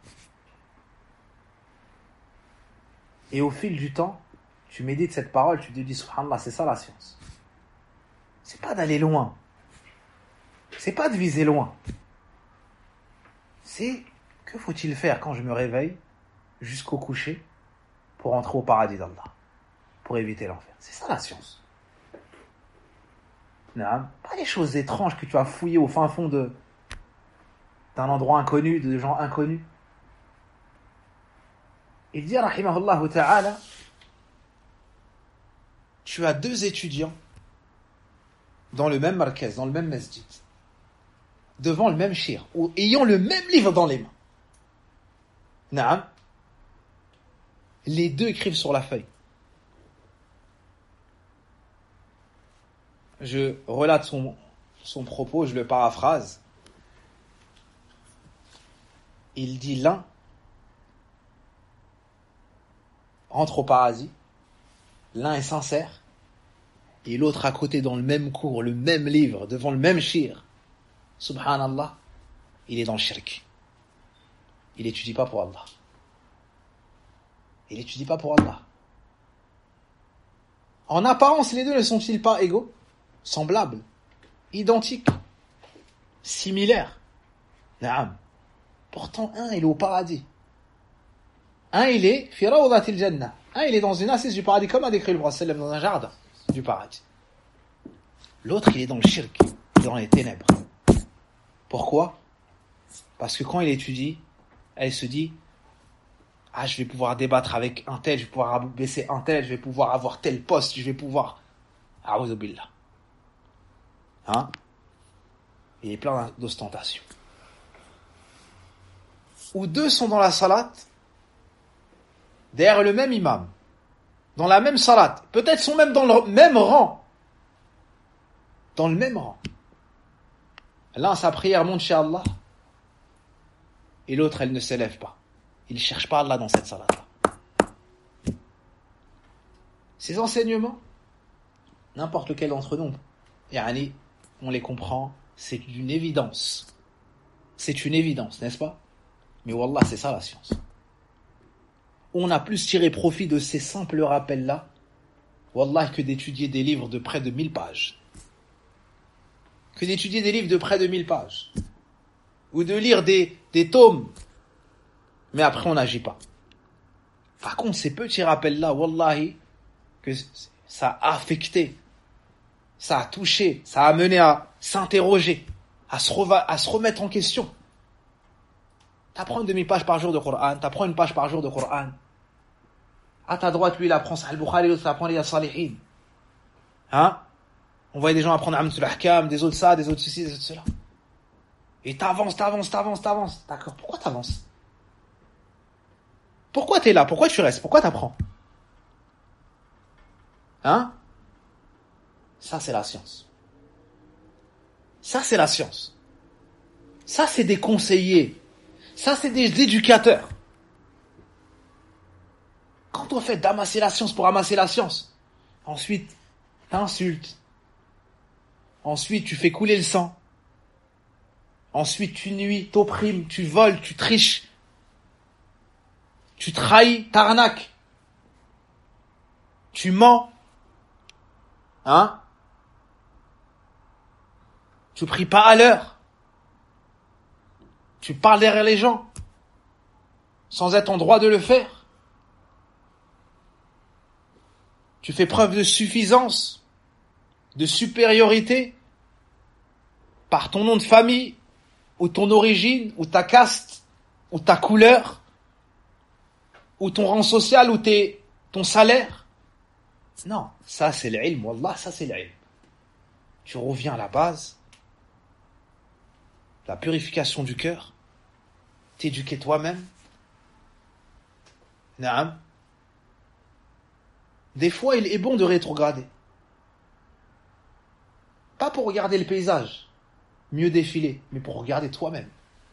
Et au fil du temps, tu médites cette parole, tu te dis, subhanallah, c'est ça la science. C'est pas d'aller loin. C'est pas de viser loin. C'est, que faut-il faire quand je me réveille jusqu'au coucher pour entrer au paradis d'Allah, pour éviter l'enfer. C'est ça la science. Non, pas les choses étranges que tu as fouillées au fin fond d'un endroit inconnu, de gens inconnus. Il dit, rahimahullah ta'ala, tu as deux étudiants dans le même markaz, dans le même masjid, devant le même shir, ou ayant le même livre dans les mains. Naam. Les deux écrivent sur la feuille. Je relate son propos, je le paraphrase. Il dit, l'un rentre au paradis, l'un est sincère, et l'autre à côté dans le même cours, le même livre, devant le même shir. Subhanallah, il est dans le shirk. Il n'étudie pas pour Allah. Il n'étudie pas pour Allah. En apparence, les deux ne sont-ils pas égaux, semblables, identiques, similaires? Naam. Pourtant, un, il est au paradis. Un, il est fi rawdatil jannah. Un, il est dans une assise du paradis, comme a décrit le prophète sallam dans un jardin du paradis. L'autre, il est dans le shirk, dans les ténèbres. Pourquoi? Parce que quand il étudie, elle se dit, ah, je vais pouvoir débattre avec un tel, je vais pouvoir baisser un tel, je vais pouvoir avoir tel poste, je vais pouvoir... A'udhu billah. Hein? Il est plein d'ostentation. Ou deux sont dans la salat, derrière le même imam, dans la même salat, peut-être sont même dans le même rang. Dans le même rang. L'un, sa prière monte chez Allah, et l'autre, elle ne s'élève pas. Il ne cherche pas Allah dans cette salat-là. Ces enseignements, n'importe lequel d'entre nous, yani, on les comprend, c'est une évidence. C'est une évidence, n'est-ce pas? Mais wallah, c'est ça la science. On a plus tiré profit de ces simples rappels-là, wallah, que d'étudier des livres de près de 1000 pages. Que d'étudier des livres de près de 1000 pages. Ou de lire des tomes. Mais après, on n'agit pas. Par contre, ces petits rappels-là, wallahi, que ça a affecté, ça a touché, ça a amené à s'interroger, à se remettre en question. T'apprends une demi-page par jour de Coran, t'apprends une page par jour de Coran. À ta droite, lui, il apprend Sahih al-Bukhari, l'autre, il apprend les Salihin. Hein? On voyait des gens apprendre Amtul Ahkam, des autres ça, des autres ceci, des autres cela. Et t'avances. D'accord, pourquoi t'avances? Pourquoi t'es là? Pourquoi tu restes? Pourquoi t'apprends? Hein? Ça, c'est la science. Ça, c'est la science. Ça, c'est des conseillers. Ça, c'est des éducateurs. Quand on fait d'amasser la science pour amasser la science, ensuite, t'insultes. Ensuite, tu fais couler le sang. Ensuite, tu nuis, t'opprimes, tu voles, tu triches. Tu trahis, t'arnaques. Tu mens. Hein? Tu pries pas à l'heure. Tu parles derrière les gens, sans être en droit de le faire. Tu fais preuve de suffisance, de supériorité, par ton nom de famille, ou ton origine, ou ta caste, ou ta couleur, ou ton rang social, ou ton salaire. Non, ça c'est l'ilm, wallah, ça c'est l'ilm. Tu reviens à la base, la purification du cœur, t'éduquer toi-même. Naam. Des fois, il est bon de rétrograder. Pas pour regarder le paysage, mieux défiler, mais pour regarder toi-même.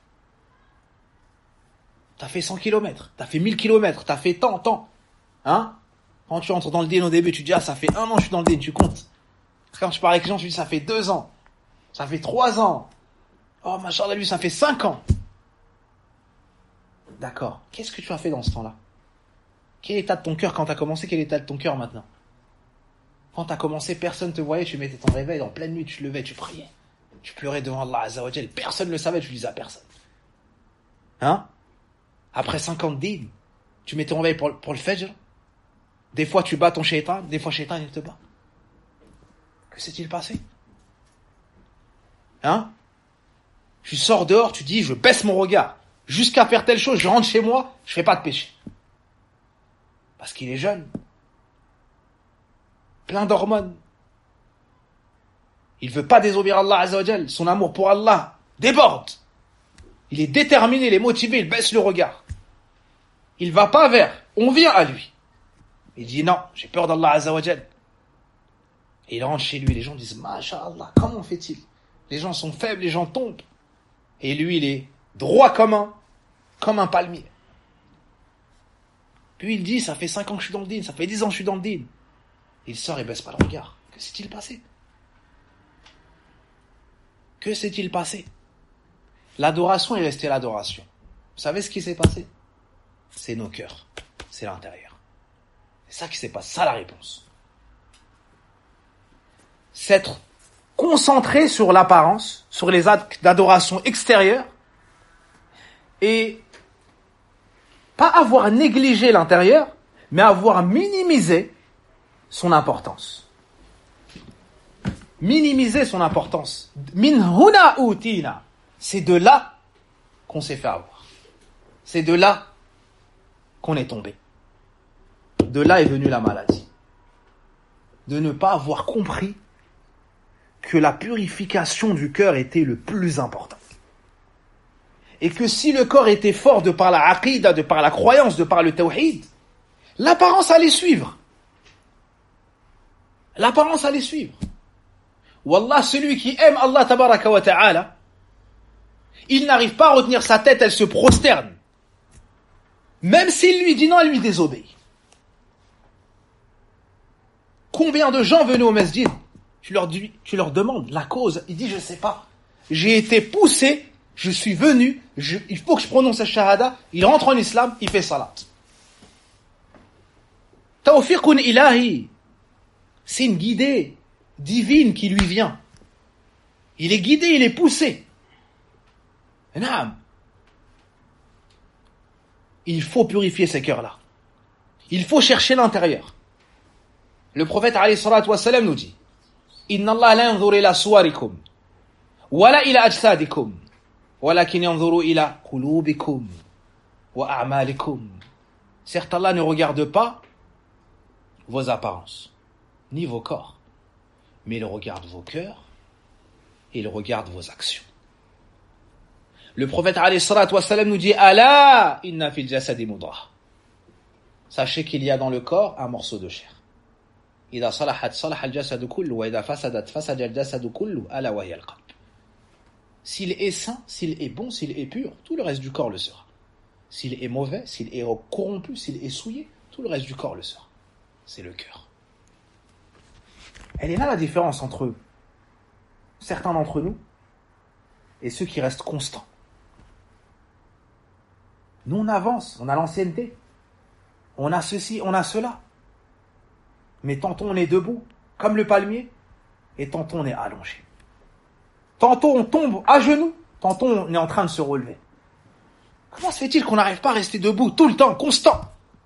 T'as fait 100 km, t'as fait 1000 km, t'as fait tant. Hein? Quand tu entres dans le din au début, tu dis, ça fait 1 an que je suis dans le din, tu comptes. Quand tu parles avec les gens, tu dis, ça fait 2 ans, ça fait 3 ans. Oh, machallah, lui, ça fait 5 ans. D'accord. Qu'est-ce que tu as fait dans ce temps-là? Quel est l'état de ton cœur quand tu as commencé? Quel est l'état de ton cœur maintenant? Quand tu as commencé, personne ne te voyait, tu mettais ton réveil en pleine nuit, tu te levais, tu priais. Tu pleurais devant Allah Azza wa Jal, personne ne le savait, tu le disais à personne. Hein? Après 50 dîmes, tu mets ton réveil pour le Fajr. Des fois tu bats ton shaitan, des fois shaitan il te bat. Que s'est-il passé? Hein? Tu sors dehors, tu dis, je baisse mon regard. Jusqu'à faire telle chose, je rentre chez moi, je fais pas de péché. Parce qu'il est jeune. Plein d'hormones. Il veut pas désobéir à Allah Azza wa Jal. Son amour pour Allah déborde. Il est déterminé, il est motivé, il baisse le regard. Il va pas vers, on vient à lui. Il dit non, j'ai peur d'Allah Azza wa Jal. Et il rentre chez lui, les gens disent, Masha'Allah, comment fait-il? Les gens sont faibles, les gens tombent. Et lui, il est droit comme un palmier. Puis il dit, ça fait 5 ans que je suis dans le din, ça fait 10 ans que je suis dans le din. Il sort et baisse pas le regard. Que s'est-il passé? Que s'est-il passé? L'adoration est restée l'adoration. Vous savez ce qui s'est passé? C'est nos cœurs. C'est l'intérieur. C'est ça qui s'est passé. Ça la réponse. S'être concentré sur l'apparence, sur les actes d'adoration extérieurs, et pas avoir négligé l'intérieur, mais avoir minimisé son importance. Minimiser son importance. Min huna utina. C'est de là qu'on s'est fait avoir. C'est de là qu'on est tombé. De là est venue la maladie. De ne pas avoir compris que la purification du cœur était le plus important. Et que si le corps était fort de par la aqida, de par la croyance, de par le tawhid, l'apparence allait suivre. L'apparence allait suivre. Wallah, celui qui aime Allah tabaraka wa ta'ala, il n'arrive pas à retenir sa tête, elle se prosterne. Même s'il lui dit non, elle lui désobéit. Combien de gens venaient au masjid? Tu leur demandes la cause. Il dit, je sais pas. J'ai été poussé, je suis venu, il faut que je prononce la shahada. Il rentre en islam, il fait salat. Tawfiqun ilahi. C'est une guidée divine qui lui vient. Il est guidé, il est poussé. Naam. Il faut purifier ces cœurs-là. Il faut chercher l'intérieur. Le prophète alayhi salatu wassalam nous dit, Inna Allah la yanzur ila suwarikum, wala ila ajsadikum, walakin yanzuru ila qulubikum, wa a'malikum. Certes, Allah ne regarde pas vos apparences, ni vos corps, mais il regarde vos cœurs, et il regarde vos actions. Le prophète alayhi salatu wassalam nous dit, Ala inna fil jasadi mudghah. Sachez qu'il y a dans le corps un morceau de chair. إذا صلحت صلح الجسد كله وإذا فسدت فسد الجسد كله ألا وهي القلب. S'il est sain, s'il est bon, s'il est pur, tout le reste du corps le sera. S'il est mauvais, s'il est corrompu, s'il est souillé, tout le reste du corps le sera. C'est le cœur. Elle est là la différence entre certains d'entre nous et ceux qui restent constants. Nous on avance, on a l'ancienneté, on a ceci, on a cela. Mais tantôt on est debout, comme le palmier, et tantôt on est allongé. Tantôt on tombe à genoux, tantôt on est en train de se relever. Comment se fait-il qu'on n'arrive pas à rester debout tout le temps, constant?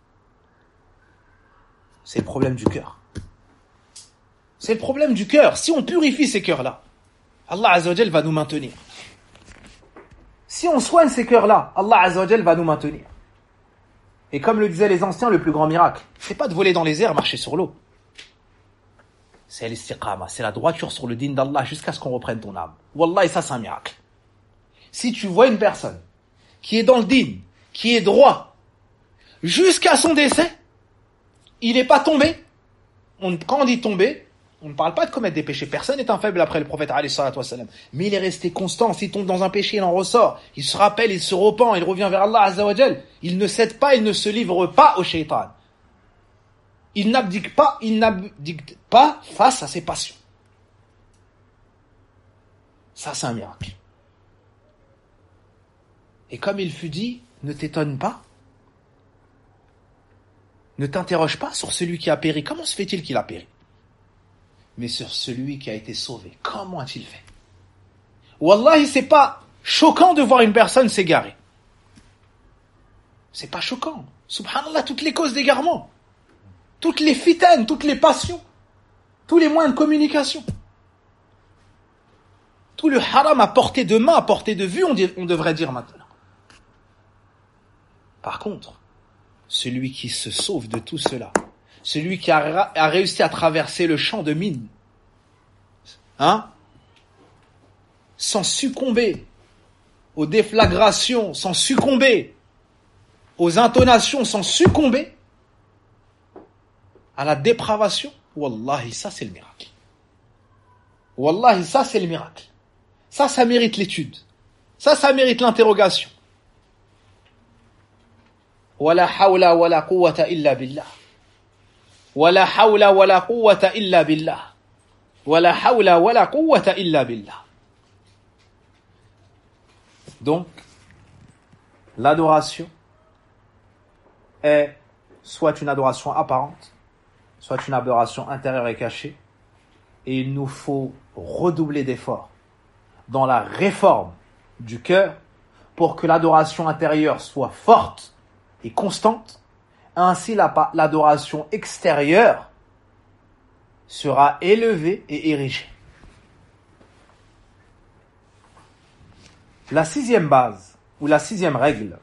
C'est le problème du cœur. C'est le problème du cœur. Si on purifie ces cœurs-là, Allah Azza wa Jal va nous maintenir. Si on soigne ces cœurs-là, Allah Azza wa Jal va nous maintenir. Et comme le disaient les anciens, le plus grand miracle, c'est pas de voler dans les airs, marcher sur l'eau. C'est l'istiqama, c'est la droiture sur le din d'Allah jusqu'à ce qu'on reprenne ton âme. Wallah, et ça c'est un miracle. Si tu vois une personne qui est dans le din, qui est droit, jusqu'à son décès, il n'est pas tombé. Quand on dit tomber, on ne parle pas de commettre des péchés. Personne n'est infaible après le prophète alayhi salatu wassalam. Mais il est resté constant. S'il tombe dans un péché, il en ressort. Il se rappelle, il se repent, il revient vers Allah Azza wa Jal. Il ne cède pas, il ne se livre pas au shaitan. Il n'abdique pas face à ses passions. Ça, c'est un miracle. Et comme il fut dit, ne t'étonne pas, ne t'interroge pas sur celui qui a péri. Comment se fait-il qu'il a péri? Mais sur celui qui a été sauvé. Comment a-t-il fait? Wallahi, c'est pas choquant de voir une personne s'égarer. C'est pas choquant. Subhanallah, toutes les causes d'égarement, toutes les fitanes, toutes les passions, tous les moyens de communication, tout le haram à portée de main, à portée de vue, on devrait dire maintenant. Par contre, celui qui se sauve de tout cela, celui qui a réussi à traverser le champ de mine, sans succomber aux déflagrations, sans succomber aux intonations, sans succomber à la dépravation, wallahi, ça c'est le miracle. Wallahi, ça c'est le miracle. Ça mérite l'étude. Ça mérite l'interrogation. Wala hawla wala quwwata illa billah. Wala hawla wala quwwata illa billah. Wala hawla wala quwwata illa billah. Donc, l'adoration est soit une adoration apparente, soit une adoration intérieure et cachée, et il nous faut redoubler d'efforts dans la réforme du cœur pour que l'adoration intérieure soit forte et constante. Ainsi, l'adoration extérieure sera élevée et érigée. La 6e base, ou la 6e règle,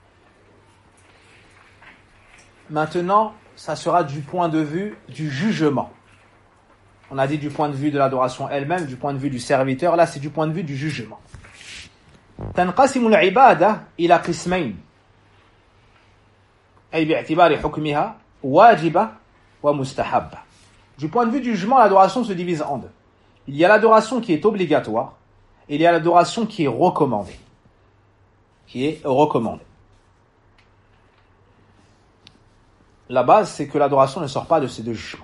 maintenant, ça sera du point de vue du jugement. On a dit du point de vue de l'adoration elle-même, du point de vue du serviteur. Là, c'est du point de vue du jugement. تنقسم العبادة إلى قسمين أي باعتبار حكمها واجبة ومستحبة. Du point de vue du jugement, l'adoration se divise en deux. Il y a l'adoration qui est obligatoire et il y a l'adoration qui est recommandée. La base, c'est que l'adoration ne sort pas de ces deux jugements-là.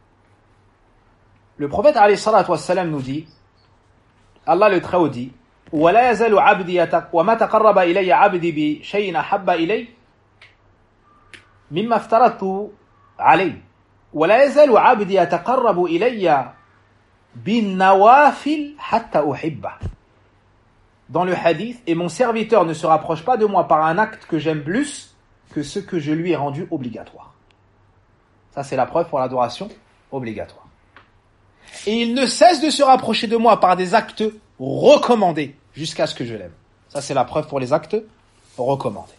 Le prophète alayhi salatu wassalam nous dit, Allah le Très-Haut dit, وَلَا يَزَالُ عَبْدِي وَمَا تَقَرَّبَ إِلَيَّ عَبْدِي بِشَيْءٍ أَحَبَّ إِلَيَّ مِمَّا افْتَرَضْتُ عَلَيْهِ وَلَا يَزَالُ عَبْدِي يَتَقَرَّبُ إِلَيَّ بِالنَّوَافِلِ حَتَّى أُحِبَّهُ. Dans le hadith, et mon serviteur ne se rapproche pas de moi par un acte que j'aime plus que ce que je lui ai rendu obligatoire. Ça, c'est la preuve pour l'adoration obligatoire. Et il ne cesse de se rapprocher de moi par des actes recommandés jusqu'à ce que je l'aime. Ça, c'est la preuve pour les actes recommandés.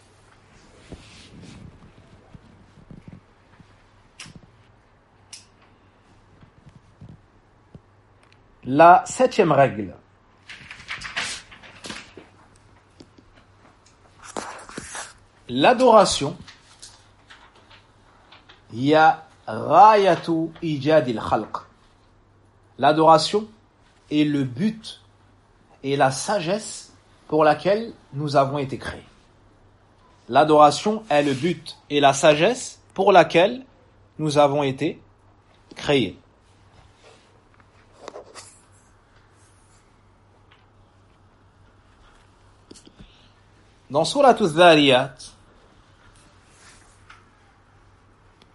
La 7e règle. L'adoration, hiya ghayatu ijadil khalq. L'adoration est le but et la sagesse pour laquelle nous avons été créés. L'adoration est le but et la sagesse pour laquelle nous avons été créés. Dans Surat al-Dhariyat,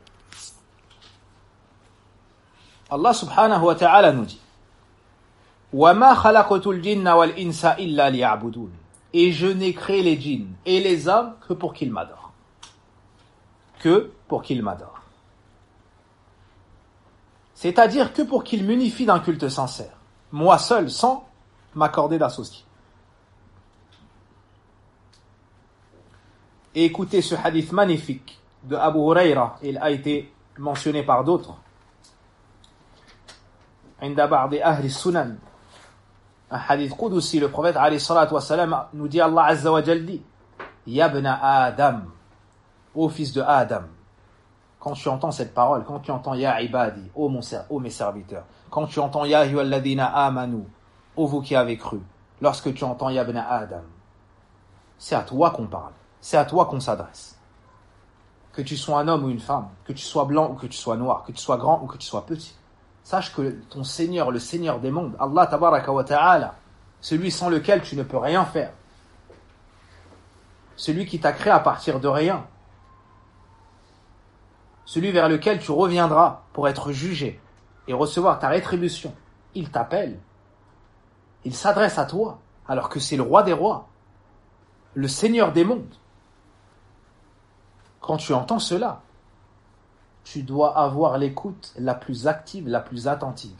Allah subhanahu wa ta'ala nous dit وَمَا خَلَقْتُ الْجِنَّ وَالْإِنسَ إِلَّا لِيَعْبُدُونَ. Et je n'ai créé les djinns et les hommes que pour qu'ils m'adorent. Que pour qu'ils m'adorent. C'est-à-dire que pour qu'ils m'unifient d'un culte sincère. Moi seul, sans m'accorder d'associé. Et écoutez ce hadith magnifique de Abu Huraira, il a été mentionné par d'autres. عند بعض أهل السنن. Un hadith Qudusi, le prophète alayhi salatu wa salam nous dit, Allah azza wa jal dit, Yabna Adam, ô fils de Adam. Quand tu entends cette parole, quand tu entends Ya ibadi, ô mes serviteurs, quand tu entends Ya ayyuhalladhina amanu, ô vous qui avez cru, lorsque tu entends Yabna Adam, c'est à toi qu'on parle, c'est à toi qu'on s'adresse. Que tu sois un homme ou une femme, que tu sois blanc ou que tu sois noir, que tu sois grand ou que tu sois petit, sache que ton Seigneur, le Seigneur des mondes, Allah tabaraka wa ta'ala, celui sans lequel tu ne peux rien faire, celui qui t'a créé à partir de rien, celui vers lequel tu reviendras pour être jugé et recevoir ta rétribution, il t'appelle, il s'adresse à toi, alors que c'est le roi des rois, le Seigneur des mondes. Quand tu entends cela, tu dois avoir l'écoute la plus active, la plus attentive,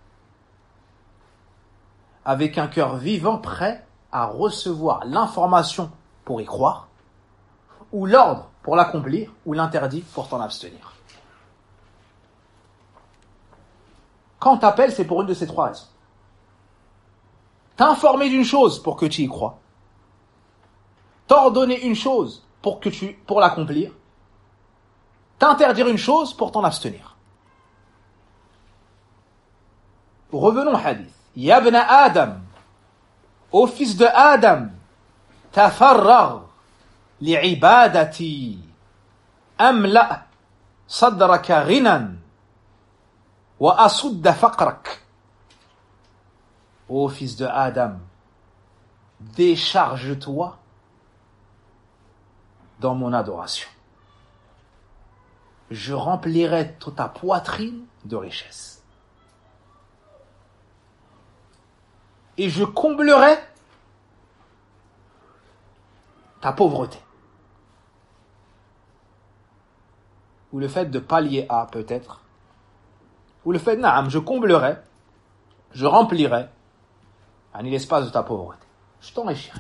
avec un cœur vivant, prêt à recevoir l'information pour y croire, ou l'ordre pour l'accomplir, ou l'interdit pour t'en abstenir. Quand t'appelles, c'est pour une de ces trois raisons. T'informer d'une chose pour que tu y crois, t'ordonner une chose pour l'accomplir, t'interdire une chose pour t'en abstenir. Revenons au hadith. Yabna Adam, ô fils de Adam, tafarragh li'ibadati, amla sadraka ghinan, wa asudda faqrak. Ô fils de Adam, décharge-toi dans mon adoration. Je remplirai toute ta poitrine de richesse. Et je comblerai ta pauvreté. Ou le fait de pallier à, peut-être. Ou le fait, naam, je comblerai, je remplirai l'espace de ta pauvreté. Je t'enrichirai.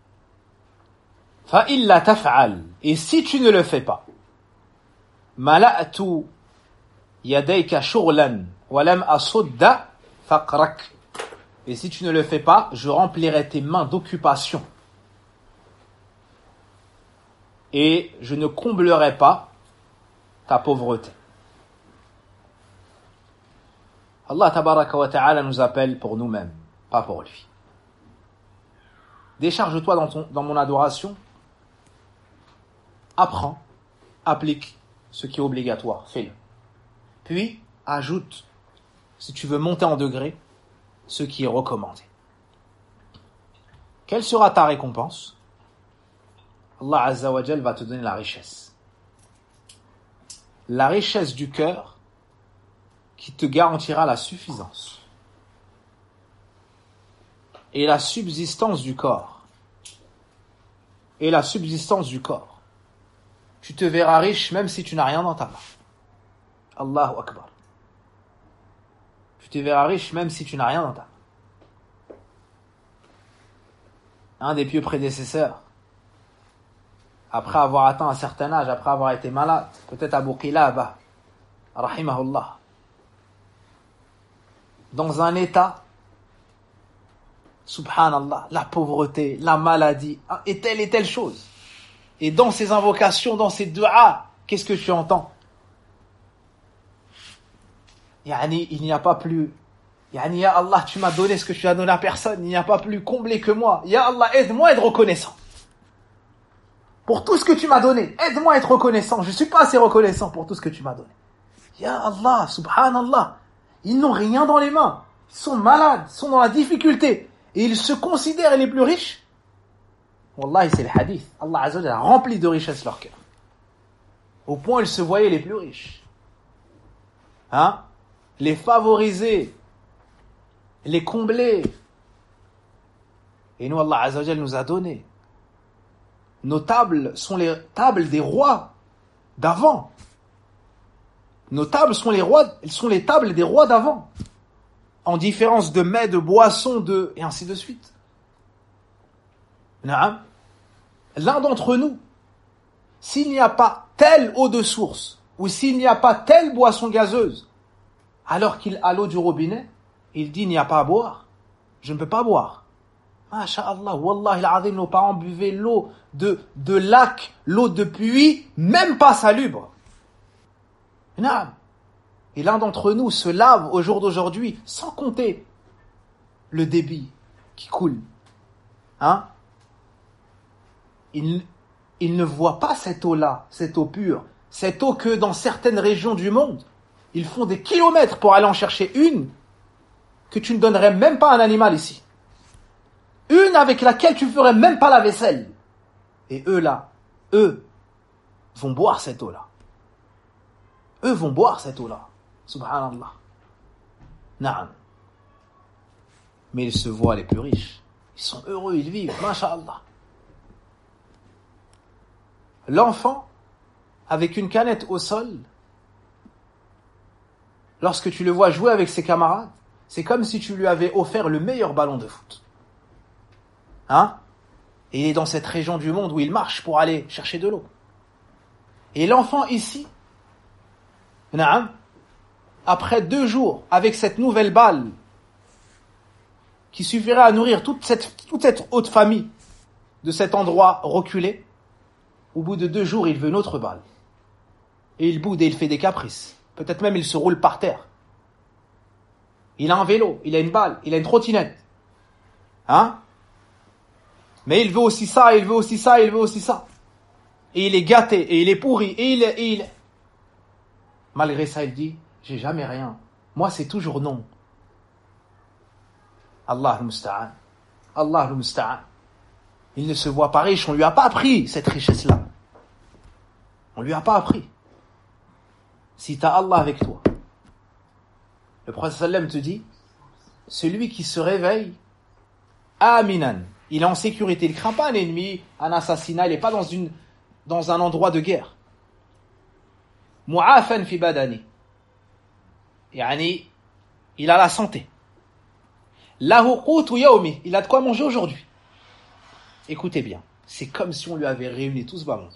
Fa'illa taf'al. Et si tu ne le fais pas, mala'tu yadayka shughlan wa lam asudda faqrak. Et si tu ne le fais pas, je remplirai tes mains d'occupation. Et je ne comblerai pas ta pauvreté. Allah tabaraka wa ta'ala nous appelle pour nous-mêmes, pas pour lui. Décharge-toi dans mon adoration. Apprends, applique ce qui est obligatoire, fais-le. Puis, ajoute, si tu veux monter en degré, ce qui est recommandé. Quelle sera ta récompense? Allah Azza wa Jal va te donner la richesse. La richesse du cœur qui te garantira la suffisance et la subsistance du corps. Et la subsistance du corps. Tu te verras riche même si tu n'as rien dans ta main. Allahu Akbar. Tu te verras riche même si tu n'as rien dans ta main. Un des pieux prédécesseurs, après avoir atteint un certain âge, après avoir été malade, peut-être Abu Qilaba, rahimahullah, dans un état, subhanallah, la pauvreté, la maladie, et telle chose. Et dans ces invocations, dans ces du'as, qu'est-ce que tu entends? Il n'y a pas plus, ya Allah, tu m'as donné ce que tu as donné à personne, il n'y a pas plus comblé que moi. Ya Allah, aide-moi à être reconnaissant. Pour tout ce que tu m'as donné, aide-moi à être reconnaissant. Je ne suis pas assez reconnaissant pour tout ce que tu m'as donné. Ya Allah, subhanallah, ils n'ont rien dans les mains. Ils sont malades, ils sont dans la difficulté. Et ils se considèrent les plus riches. Wallahi, c'est le hadith. Allah Azza wa Jalla a rempli de richesse leur cœur. Au point où ils se voyaient les plus riches. Les favorisés les combler. Et nous, Allah Azza wa Jal nous a donné. Nos tables sont les tables des rois d'avant. Nos tables sont les tables des rois d'avant. En différence de mets, de boissons, et ainsi de suite. L'un d'entre nous, s'il n'y a pas telle eau de source, ou s'il n'y a pas telle boisson gazeuse, alors qu'il a l'eau du robinet, il dit il n'y a pas à boire. Je ne peux pas boire. Masha'Allah, Wallahi al-Azim, nos parents buvaient l'eau de lac, l'eau de puits, même pas salubre. Naam. Et l'un d'entre nous se lave au jour d'aujourd'hui, sans compter le débit qui coule. Il ne voit pas cette eau-là, cette eau pure, cette eau que dans certaines régions du monde, ils font des kilomètres pour aller en chercher une que tu ne donnerais même pas à un animal ici. Une avec laquelle tu ne ferais même pas la vaisselle. Et eux vont boire cette eau-là. Eux vont boire cette eau-là. Subhanallah. Naam. Mais ils se voient les plus riches. Ils sont heureux, ils vivent. Masha'Allah. L'enfant, avec une canette au sol, lorsque tu le vois jouer avec ses camarades, c'est comme si tu lui avais offert le meilleur ballon de foot. Et il est dans cette région du monde où il marche pour aller chercher de l'eau. Et l'enfant ici, après 2 jours, avec cette nouvelle balle, qui suffirait à nourrir toute cette haute famille de cet endroit reculé, au bout de 2 jours, il veut une autre balle. Et il boude et il fait des caprices. Peut-être même il se roule par terre. Il a un vélo, il a une balle, il a une trottinette. Mais il veut aussi ça, il veut aussi ça, il veut aussi ça. Et il est gâté, et il est pourri, et il est... Malgré ça, il dit, j'ai jamais rien. Moi, c'est toujours non. Allah al-Musta'an. Allah al-Musta'an. Il ne se voit pas riche, on lui a pas appris cette richesse-là. On lui a pas appris. Si tu as Allah avec toi, le prophète sallam te dit, celui qui se réveille, aminan, il est en sécurité, il ne craint pas un ennemi, un assassinat, il n'est pas dans un endroit de guerre. Mu'afan fi badani. Yani, il a la santé. Lahu qutu yawmi, il a de quoi manger aujourd'hui. Écoutez bien, c'est comme si on lui avait réuni tout ce bas monde.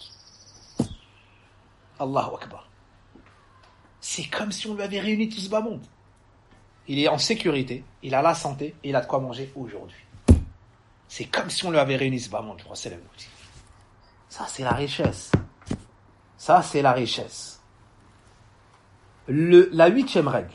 Allahu Akbar. C'est comme si on lui avait réuni tout ce bas monde. Il est en sécurité, il a la santé et il a de quoi manger aujourd'hui. C'est comme si on lui avait réuni ce bas monde, je crois, c'est la vérité. Ça, c'est la richesse. Ça, c'est la richesse. La 8e règle.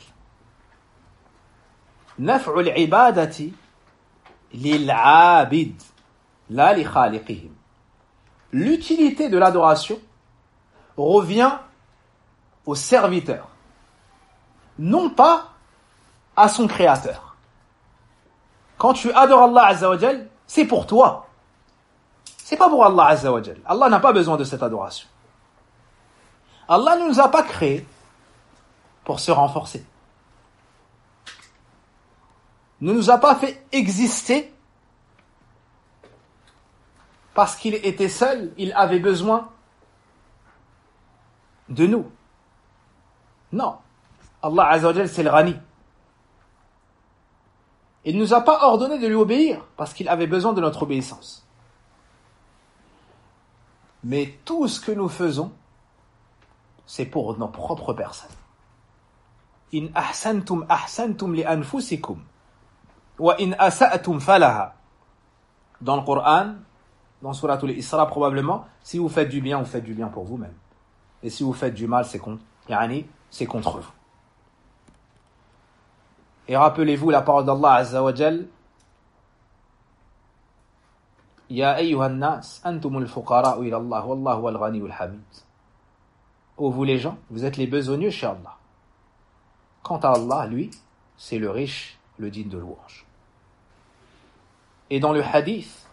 Naf'u al-ibadati lil-'abid, la li khaliqihim. L'utilité de l'adoration revient au serviteur, non pas à son créateur. Quand tu adores Allah Azza wa Jal, c'est pour toi. C'est pas pour Allah Azza wa Jal. Allah n'a pas besoin de cette adoration. Allah ne nous a pas créés pour se renforcer. Ne nous a pas fait exister parce qu'il était seul, il avait besoin de nous. Non. Allah Azza wa Jal, c'est le Ghani. Il ne nous a pas ordonné de lui obéir parce qu'il avait besoin de notre obéissance. Mais tout ce que nous faisons, c'est pour nos propres personnes. In ahsantum ahsantum li anfusikum wa in asa'tum falaha. Dans le Coran, dans Surat al-Isra probablement, si vous faites du bien, vous faites du bien pour vous-même. Et si vous faites du mal, c'est contre vous. Et rappelez-vous la parole d'Allah Azza wa Jal. Ya ayyuhan nas, antumul fuqara'u ila Allah, wallahu wal ghaniyul hamid. Ô vous les gens, vous êtes les besogneux chez Allah. Quant à Allah, lui, c'est le riche, le digne de louange. Et dans le hadith,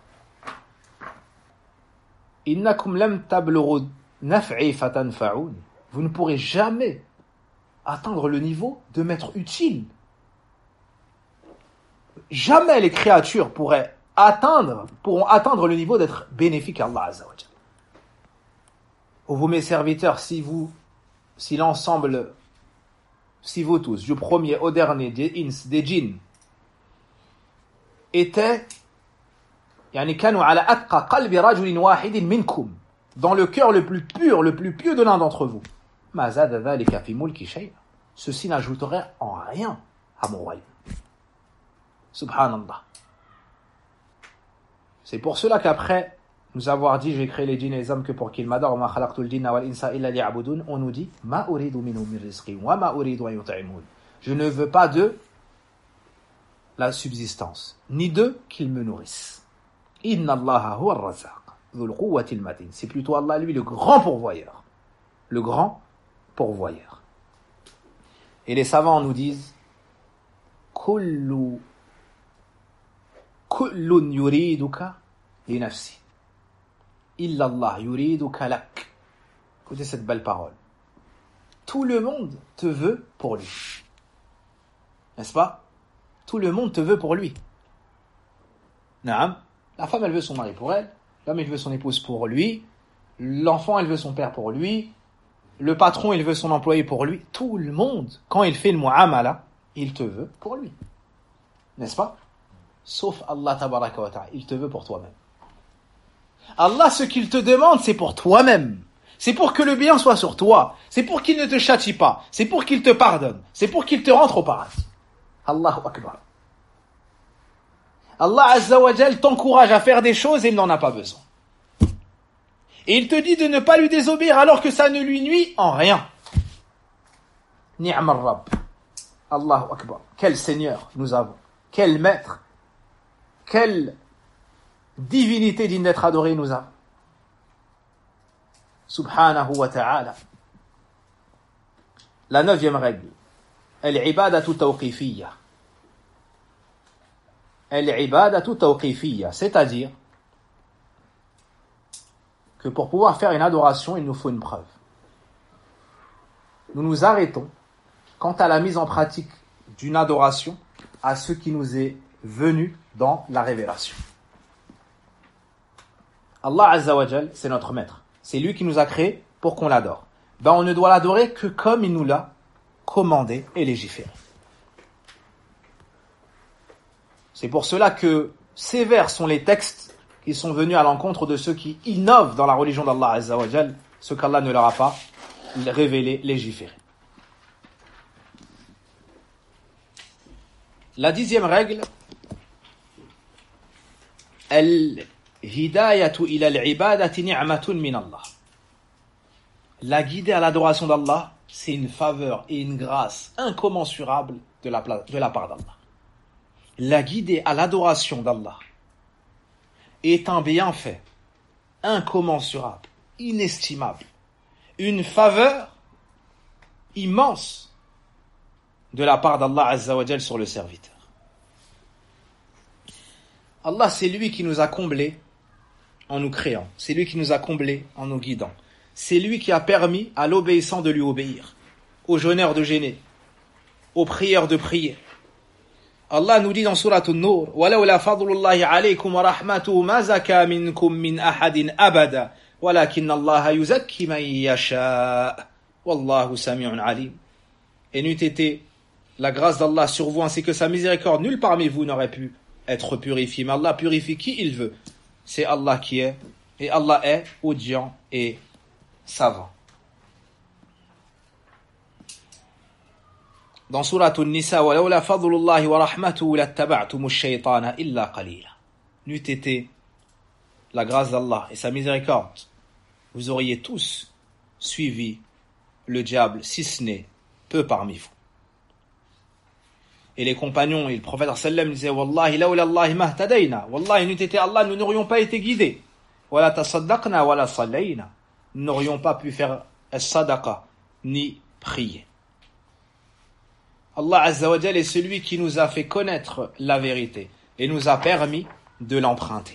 innakum lam tablughu naf'i fatanfa'un. Vous ne pourrez jamais atteindre le niveau de m'être utile. jamais les créatures pourront atteindre le niveau d'être bénéfiques à Allah Azza wa Jalla. Ô vous mes serviteurs, si vous tous, du premier au dernier, des ins, des djinns, étaient كانوا على أتقى قلب رجل واحد منكم, dans le cœur le plus pur, le plus pieux de l'un d'entre vous, ما زاد ذلك في ملك شيئا, ceci n'ajouterait en rien à mon royaume. Subhanallah. C'est pour cela qu'après nous avoir dit j'ai créé les djinns et les hommes que pour qu'ils m'adorent, وما خلقت الجن والإنس إلا ليعبدون, on nous dit ما أريد منهم من رزق وما أريد أن يطعمون, je ne veux pas d'eux la subsistance, ni d'eux qu'ils me nourrissent. Inna Allaha huwa ar-razzaq dhul quwwati al-matin, c'est plutôt Allah lui le grand pourvoyeur, le grand pourvoyeur. Et les savants nous disent kullun yuriduka li nafsi illa Allah yuriduka lak. Écoutez cette belle parole. Tout le monde te veut pour lui, n'est-ce pas? Tout le monde te veut pour lui. Naam. La femme, elle veut son mari pour elle. L'homme, il veut son épouse pour lui. L'enfant, il veut son père pour lui. Le patron, il veut son employé pour lui. Tout le monde, quand il fait le mu'amala, il te veut pour lui. N'est-ce pas? Sauf Allah tabaraka wa ta'ala. Il te veut pour toi-même. Allah, ce qu'il te demande, c'est pour toi-même. C'est pour que le bien soit sur toi. C'est pour qu'il ne te châtie pas. C'est pour qu'il te pardonne. C'est pour qu'il te rentre au paradis. Allahu Akbar. Allah Azza wa Jal t'encourage à faire des choses et il n'en a pas besoin. Et il te dit de ne pas lui désobéir alors que ça ne lui nuit en rien. Ni'mal Rabb. Allahu Akbar. Quel Seigneur nous avons. Quel Maître. Quelle divinité digne d'être adorée nous avons. Subhanahu wa ta'ala. La 9e règle. Al-ibadatu tawqifiyya. Al-ibadatu tawqifiyya, c'est-à-dire que pour pouvoir faire une adoration, il nous faut une preuve. Nous nous arrêtons quant à la mise en pratique d'une adoration à ce qui nous est venu dans la révélation. Allah Azza wa Jal, c'est notre maître. C'est lui qui nous a créés pour qu'on l'adore. On ne doit l'adorer que comme il nous l'a commandé et légiféré. C'est pour cela que sévères sont les textes qui sont venus à l'encontre de ceux qui innovent dans la religion d'Allah Azza wa Jal, ce qu'Allah ne leur a pas révélé, légiféré. La 10e règle, al-hidayatu ila al-ibadati ni'matun min Allah. La guider à l'adoration d'Allah, c'est une faveur et une grâce incommensurable de la part d'Allah. La guider à l'adoration d'Allah est un bienfait incommensurable, inestimable, une faveur immense de la part d'Allah Azza wa Jal sur le serviteur. Allah, c'est lui qui nous a comblés en nous créant, c'est lui qui nous a comblés en nous guidant, c'est lui qui a permis à l'obéissant de lui obéir, aux jeûneurs de jeûner, aux prieurs de prier. Allah nous dit dans Sourate An-Nur, وَلَوْلَا فَضْلُ اللَّهِ عَلَيْكُمْ وَرَحْمَتُهُ مَا زَكَى مِنْكُمْ مِنْ أَحَدٍ أَبَدًا وَلَكِنَّ اللَّهَ يُزَكِّي مَنْ يَشَاءُ وَاللَّهُ سَمِيعٌ عَلِيمٌ. Et n'eût été la grâce d'Allah sur vous ainsi que sa miséricorde, nul parmi vous n'aurait pu être purifié. Mais Allah purifie qui il veut. C'est Allah qui est, et Allah est audient et savant. Dans Sourate An-Nisa, وَلَوْلَا فَضْلُ اللَّهِ وَرَحْمَتُهُ لَاتَّبَعْتُمُ الشَّيْطَانَ إِلَّا قَلِيلًا. N'eût été la grâce d'Allah et sa miséricorde, vous auriez tous suivi le diable, si ce n'est peu parmi vous. Et les compagnons et le prophète sallam disaient Wallahi lawla Allah mahtadayna. Wallahi, n'eût été Allah, nous n'aurions pas été guidés. Wala tasaddaqna wala sallayna. Nous n'aurions pas pu faire as-sadaqa ni prier. Allah Azza wa Jal est celui qui nous a fait connaître la vérité et nous a permis de l'emprunter.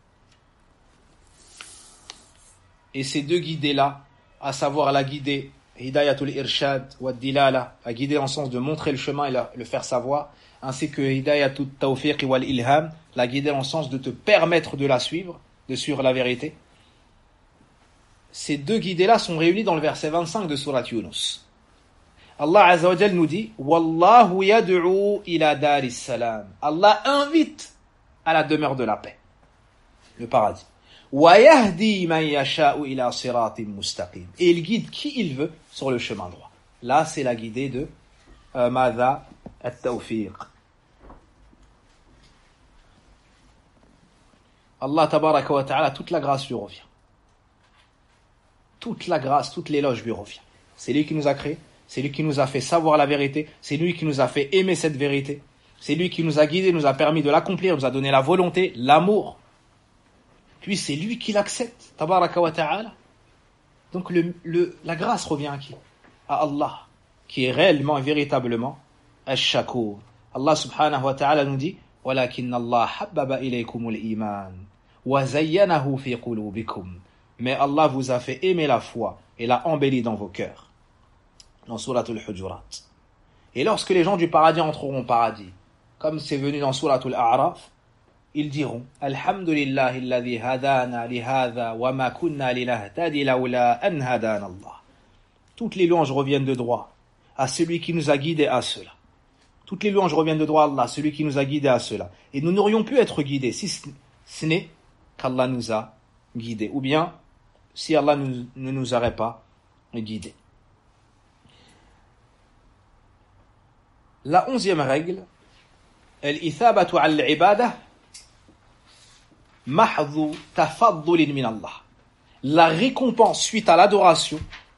Et ces deux guidées-là, à savoir la guidée Hidayatul Irshad wa Dilala, à guider en sens de montrer le chemin et le faire savoir, ainsi que Hidayatul Tawfiq wal Ilham, la guider en sens de te permettre de la suivre, de suivre la vérité. Ces deux guidées-là sont réunies dans le verset 25 de Surat Yunus. Allah Azza wa Jal nous dit Wallahu yad'u ila daris salam. Allah invite à la demeure de la paix, le paradis. Wa yahdi man yasha'u ila siratin mustaqim. Et il guide qui il veut sur le chemin droit. Là, c'est la guidée de Madha at-Tawfiq. Allah tabaraka wa ta'ala, toute la grâce lui revient. Toute la grâce, toute l'éloge lui revient. C'est lui qui nous a créés, c'est lui qui nous a fait savoir la vérité, c'est lui qui nous a fait aimer cette vérité, c'est lui qui nous a guidés, nous a permis de l'accomplir, nous a donné la volonté, l'amour. Puis c'est lui qui l'accepte, tabaraka wa ta'ala. Donc la grâce revient à qui? À Allah, qui est réellement et véritablement Ash-Shakur. Allah subhanahu wa ta'ala nous dit وَلَكِنَّ اللَّهَ حَبَّبَ إِلَيْكُمُ الْإِيمَانِ وَزَيَّنَهُ فِي قُلُوبِكُمْ. Mais Allah vous a fait aimer la foi et l'a embellie dans vos cœurs. Dans Suratul Hujurat. Et lorsque les gens du paradis entreront au paradis, comme c'est venu dans Suratul A'raf, ils diront Alhamdulillahi alladhi hadana li hadha wa ma kunna linahtadi lawla an hadana Allah. Toutes les louanges reviennent de droit à celui qui nous a guidés à cela. Toutes les louanges reviennent de droit à Allah, celui qui nous a guidés à cela. Et nous n'aurions pu être guidés si ce n'est qu'Allah nous a guidés. Ou bien, si Allah ne nous aurait pas guidés. La 11e règle, al-ithabatu al-ibadah mahdhu tafaddulin min Allah. La récompense suite à l'adoration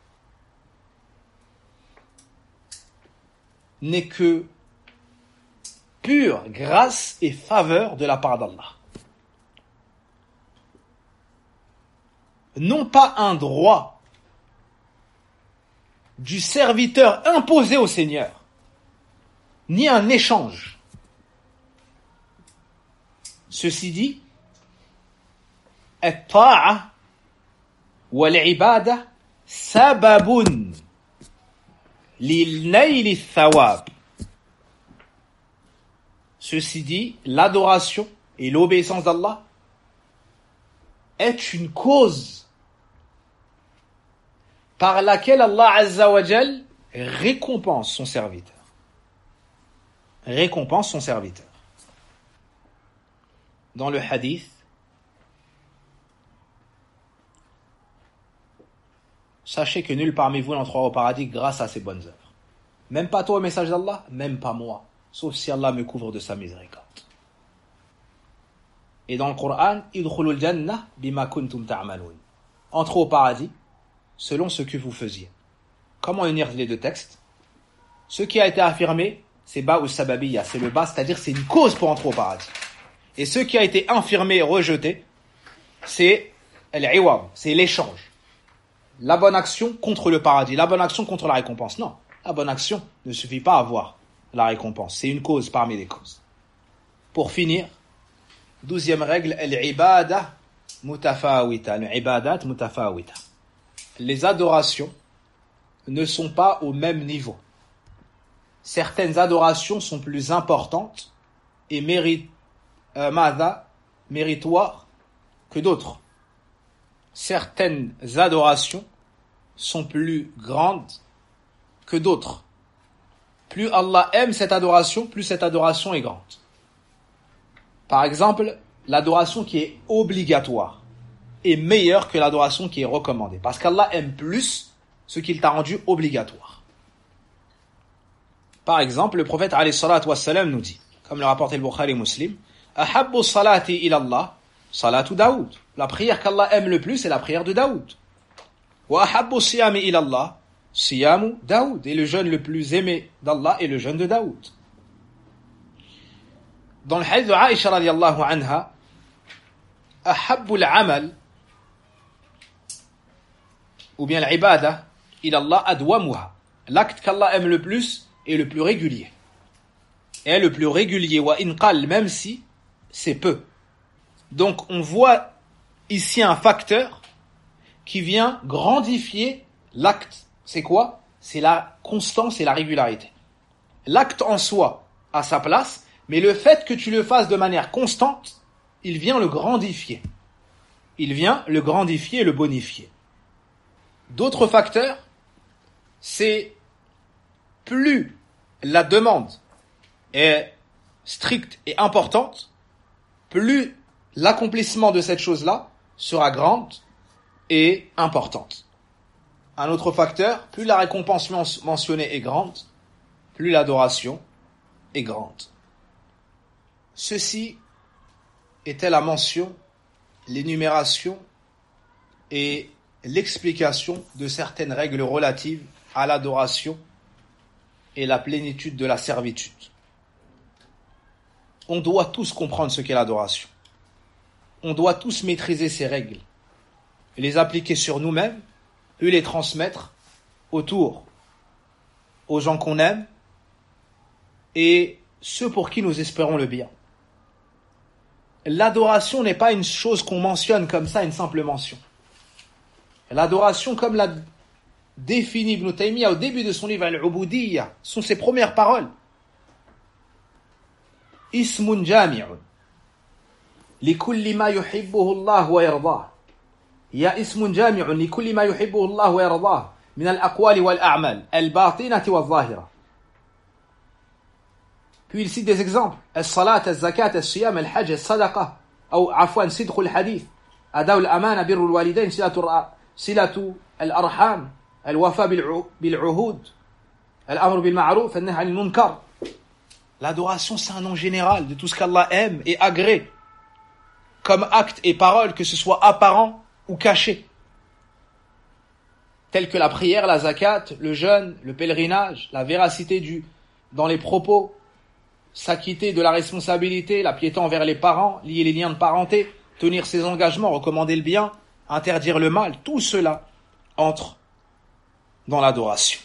n'est que pure grâce et faveur de la part d'Allah. Non pas un droit du serviteur imposé au Seigneur, ni un échange. Ceci dit, at-ta'a wal-ibada sababun lil-nayli ath-thawab. Ceci dit, l'adoration et l'obéissance d'Allah est une cause par laquelle Allah Azza wa Jal récompense son serviteur. Récompense son serviteur. Dans le hadith, sachez que nul parmi vous n'entrera au paradis grâce à ses bonnes œuvres. Même pas toi, au message d'Allah, même pas moi, sauf si Allah me couvre de sa miséricorde. Et dans le Coran, idkhulul jannah bima kuntum ta'malun. Entrez au paradis selon ce que vous faisiez. Comment unir les deux textes? Ce qui a été affirmé, c'est ba ou sababiyya, c'est le bas, c'est-à-dire c'est une cause pour entrer au paradis. Et ce qui a été infirmé, rejeté, c'est al-iwab, c'est l'échange. La bonne action contre le paradis, la bonne action contre la récompense. Non, la bonne action ne suffit pas à avoir la récompense. C'est une cause parmi les causes. Pour finir, 12e règle, al-ibadah mutafawita, al-ibadat mutafawita. Les adorations ne sont pas au même niveau. Certaines adorations sont plus importantes et méritoires que d'autres. Certaines adorations sont plus grandes que d'autres. Plus Allah aime cette adoration, plus cette adoration est grande. Par exemple, l'adoration qui est obligatoire est meilleure que l'adoration qui est recommandée. Parce qu'Allah aime plus ce qu'il t'a rendu obligatoire. Par exemple, le prophète alayhi salatu wassalam nous dit, comme le rapporte al-Bukhari Muslim, Ahabbu salati ilallah, salatu Daoud. La prière qu'Allah aime le plus, c'est la prière de Daoud. Wa ahabbu siyami ilallah, siyamu Daoud. Et le jeûne le plus aimé d'Allah est le jeûne de Daoud. Dans le hadith de Aïcha radiyallahu anha, Ahabbu al-amal, ou bien l'ibada, ilallah adwamuha. L'acte qu'Allah aime le plus est le plus régulier. Et le plus régulier, wa inqal, même si c'est peu. Donc on voit ici un facteur qui vient grandifier l'acte c'est quoi? C'est la constance et la régularité. L'acte en soi a sa place, mais le fait que tu le fasses de manière constante, il vient le grandifier. Il vient le grandifier et le bonifier. D'autres facteurs, c'est plus la demande est stricte et importante, plus l'accomplissement de cette chose-là sera grande et importante. Un autre facteur, plus la récompense mentionnée est grande, plus l'adoration est grande. Ceci était la mention, l'énumération et l'explication de certaines règles relatives à l'adoration et la plénitude de la servitude. On doit tous comprendre ce qu'est l'adoration. On doit tous maîtriser ces règles, les appliquer sur nous-mêmes, puis les transmettre autour aux gens qu'on aime et ceux pour qui nous espérons le bien. L'adoration n'est pas une chose qu'on mentionne comme ça, une simple mention. L'adoration, comme l'a défini Ibn Taymiyyah au début de son livre Al-Ubudiyya, sont ses premières paroles. Ismun jami'un likulli ma yuhibbuhu Allah wa yardah. Ya ismun jami'un likulli ma yuhibbuhu Allah wa yardah min al-aqwali wal-a'mal al-batinati wal-zahira. Puis il cite des exemples. As-salat, az-zakat, as-siyam, al-hajj, as-sadaqa. Ou afwan, sidq al-hadith. Adaw al-amana, birru al-walidain, silatu al-arham. Al-wafa bil-uhud. Al-amr bil-ma'ruf, al-nahy anil munkar. L'adoration, c'est un nom général de tout ce qu'Allah aime et agrée. Comme acte et parole, que ce soit apparent ou caché. Tels que la prière, la zakat, le jeûne, le pèlerinage, la véracité dans les propos, s'acquitter de la responsabilité, la piété envers les parents, lier les liens de parenté, tenir ses engagements, recommander le bien, interdire le mal, tout cela entre dans l'adoration.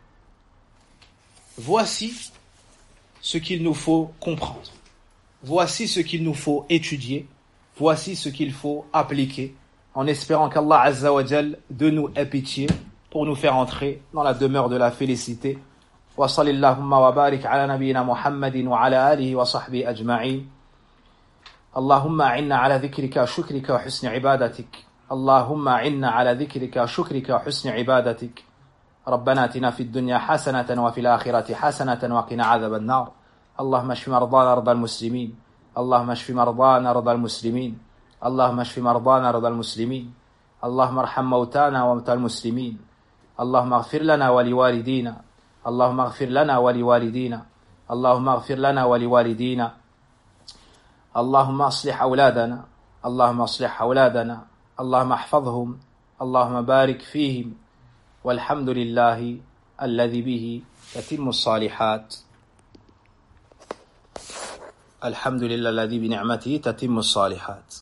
Voici ce qu'il nous faut comprendre. Voici ce qu'il nous faut étudier. Voici ce qu'il faut appliquer, en espérant qu'Allah Azza wa Jal de nous ait pitié pour nous faire entrer dans la demeure de la félicité. وصل اللهم وبارك على نبينا محمد وعلى آله وصحبه أجمعين. اللهم أعنا على ذكرك وشكرك وحسن عبادتك. اللهم أعنا على ذكرك وشكرك وحسن عبادتك. ربنا آتنا في الدنيا حسنة وفي الآخرة حسنة وقنا عذاب النار. اللهم اشف مرضانا مرضى المسلمين. اللهم اشف مرضانا مرضى المسلمين. اللهم اشف مرضانا مرضى المسلمين. اللهم ارحم موتانا وموتى المسلمين. اللهم اغفر لنا ولوالدينا. اللهم اغفر لنا ولوالدينا. اللهم اغفر لنا ولوالدينا. اللهم اصلح أولادنا. اللهم اصلح أولادنا. اللهم احفظهم. اللهم بارك فيهم. والحمد لله الذي به تتم الصالحات. الحمد لله الذي بنعمته تتم الصالحات.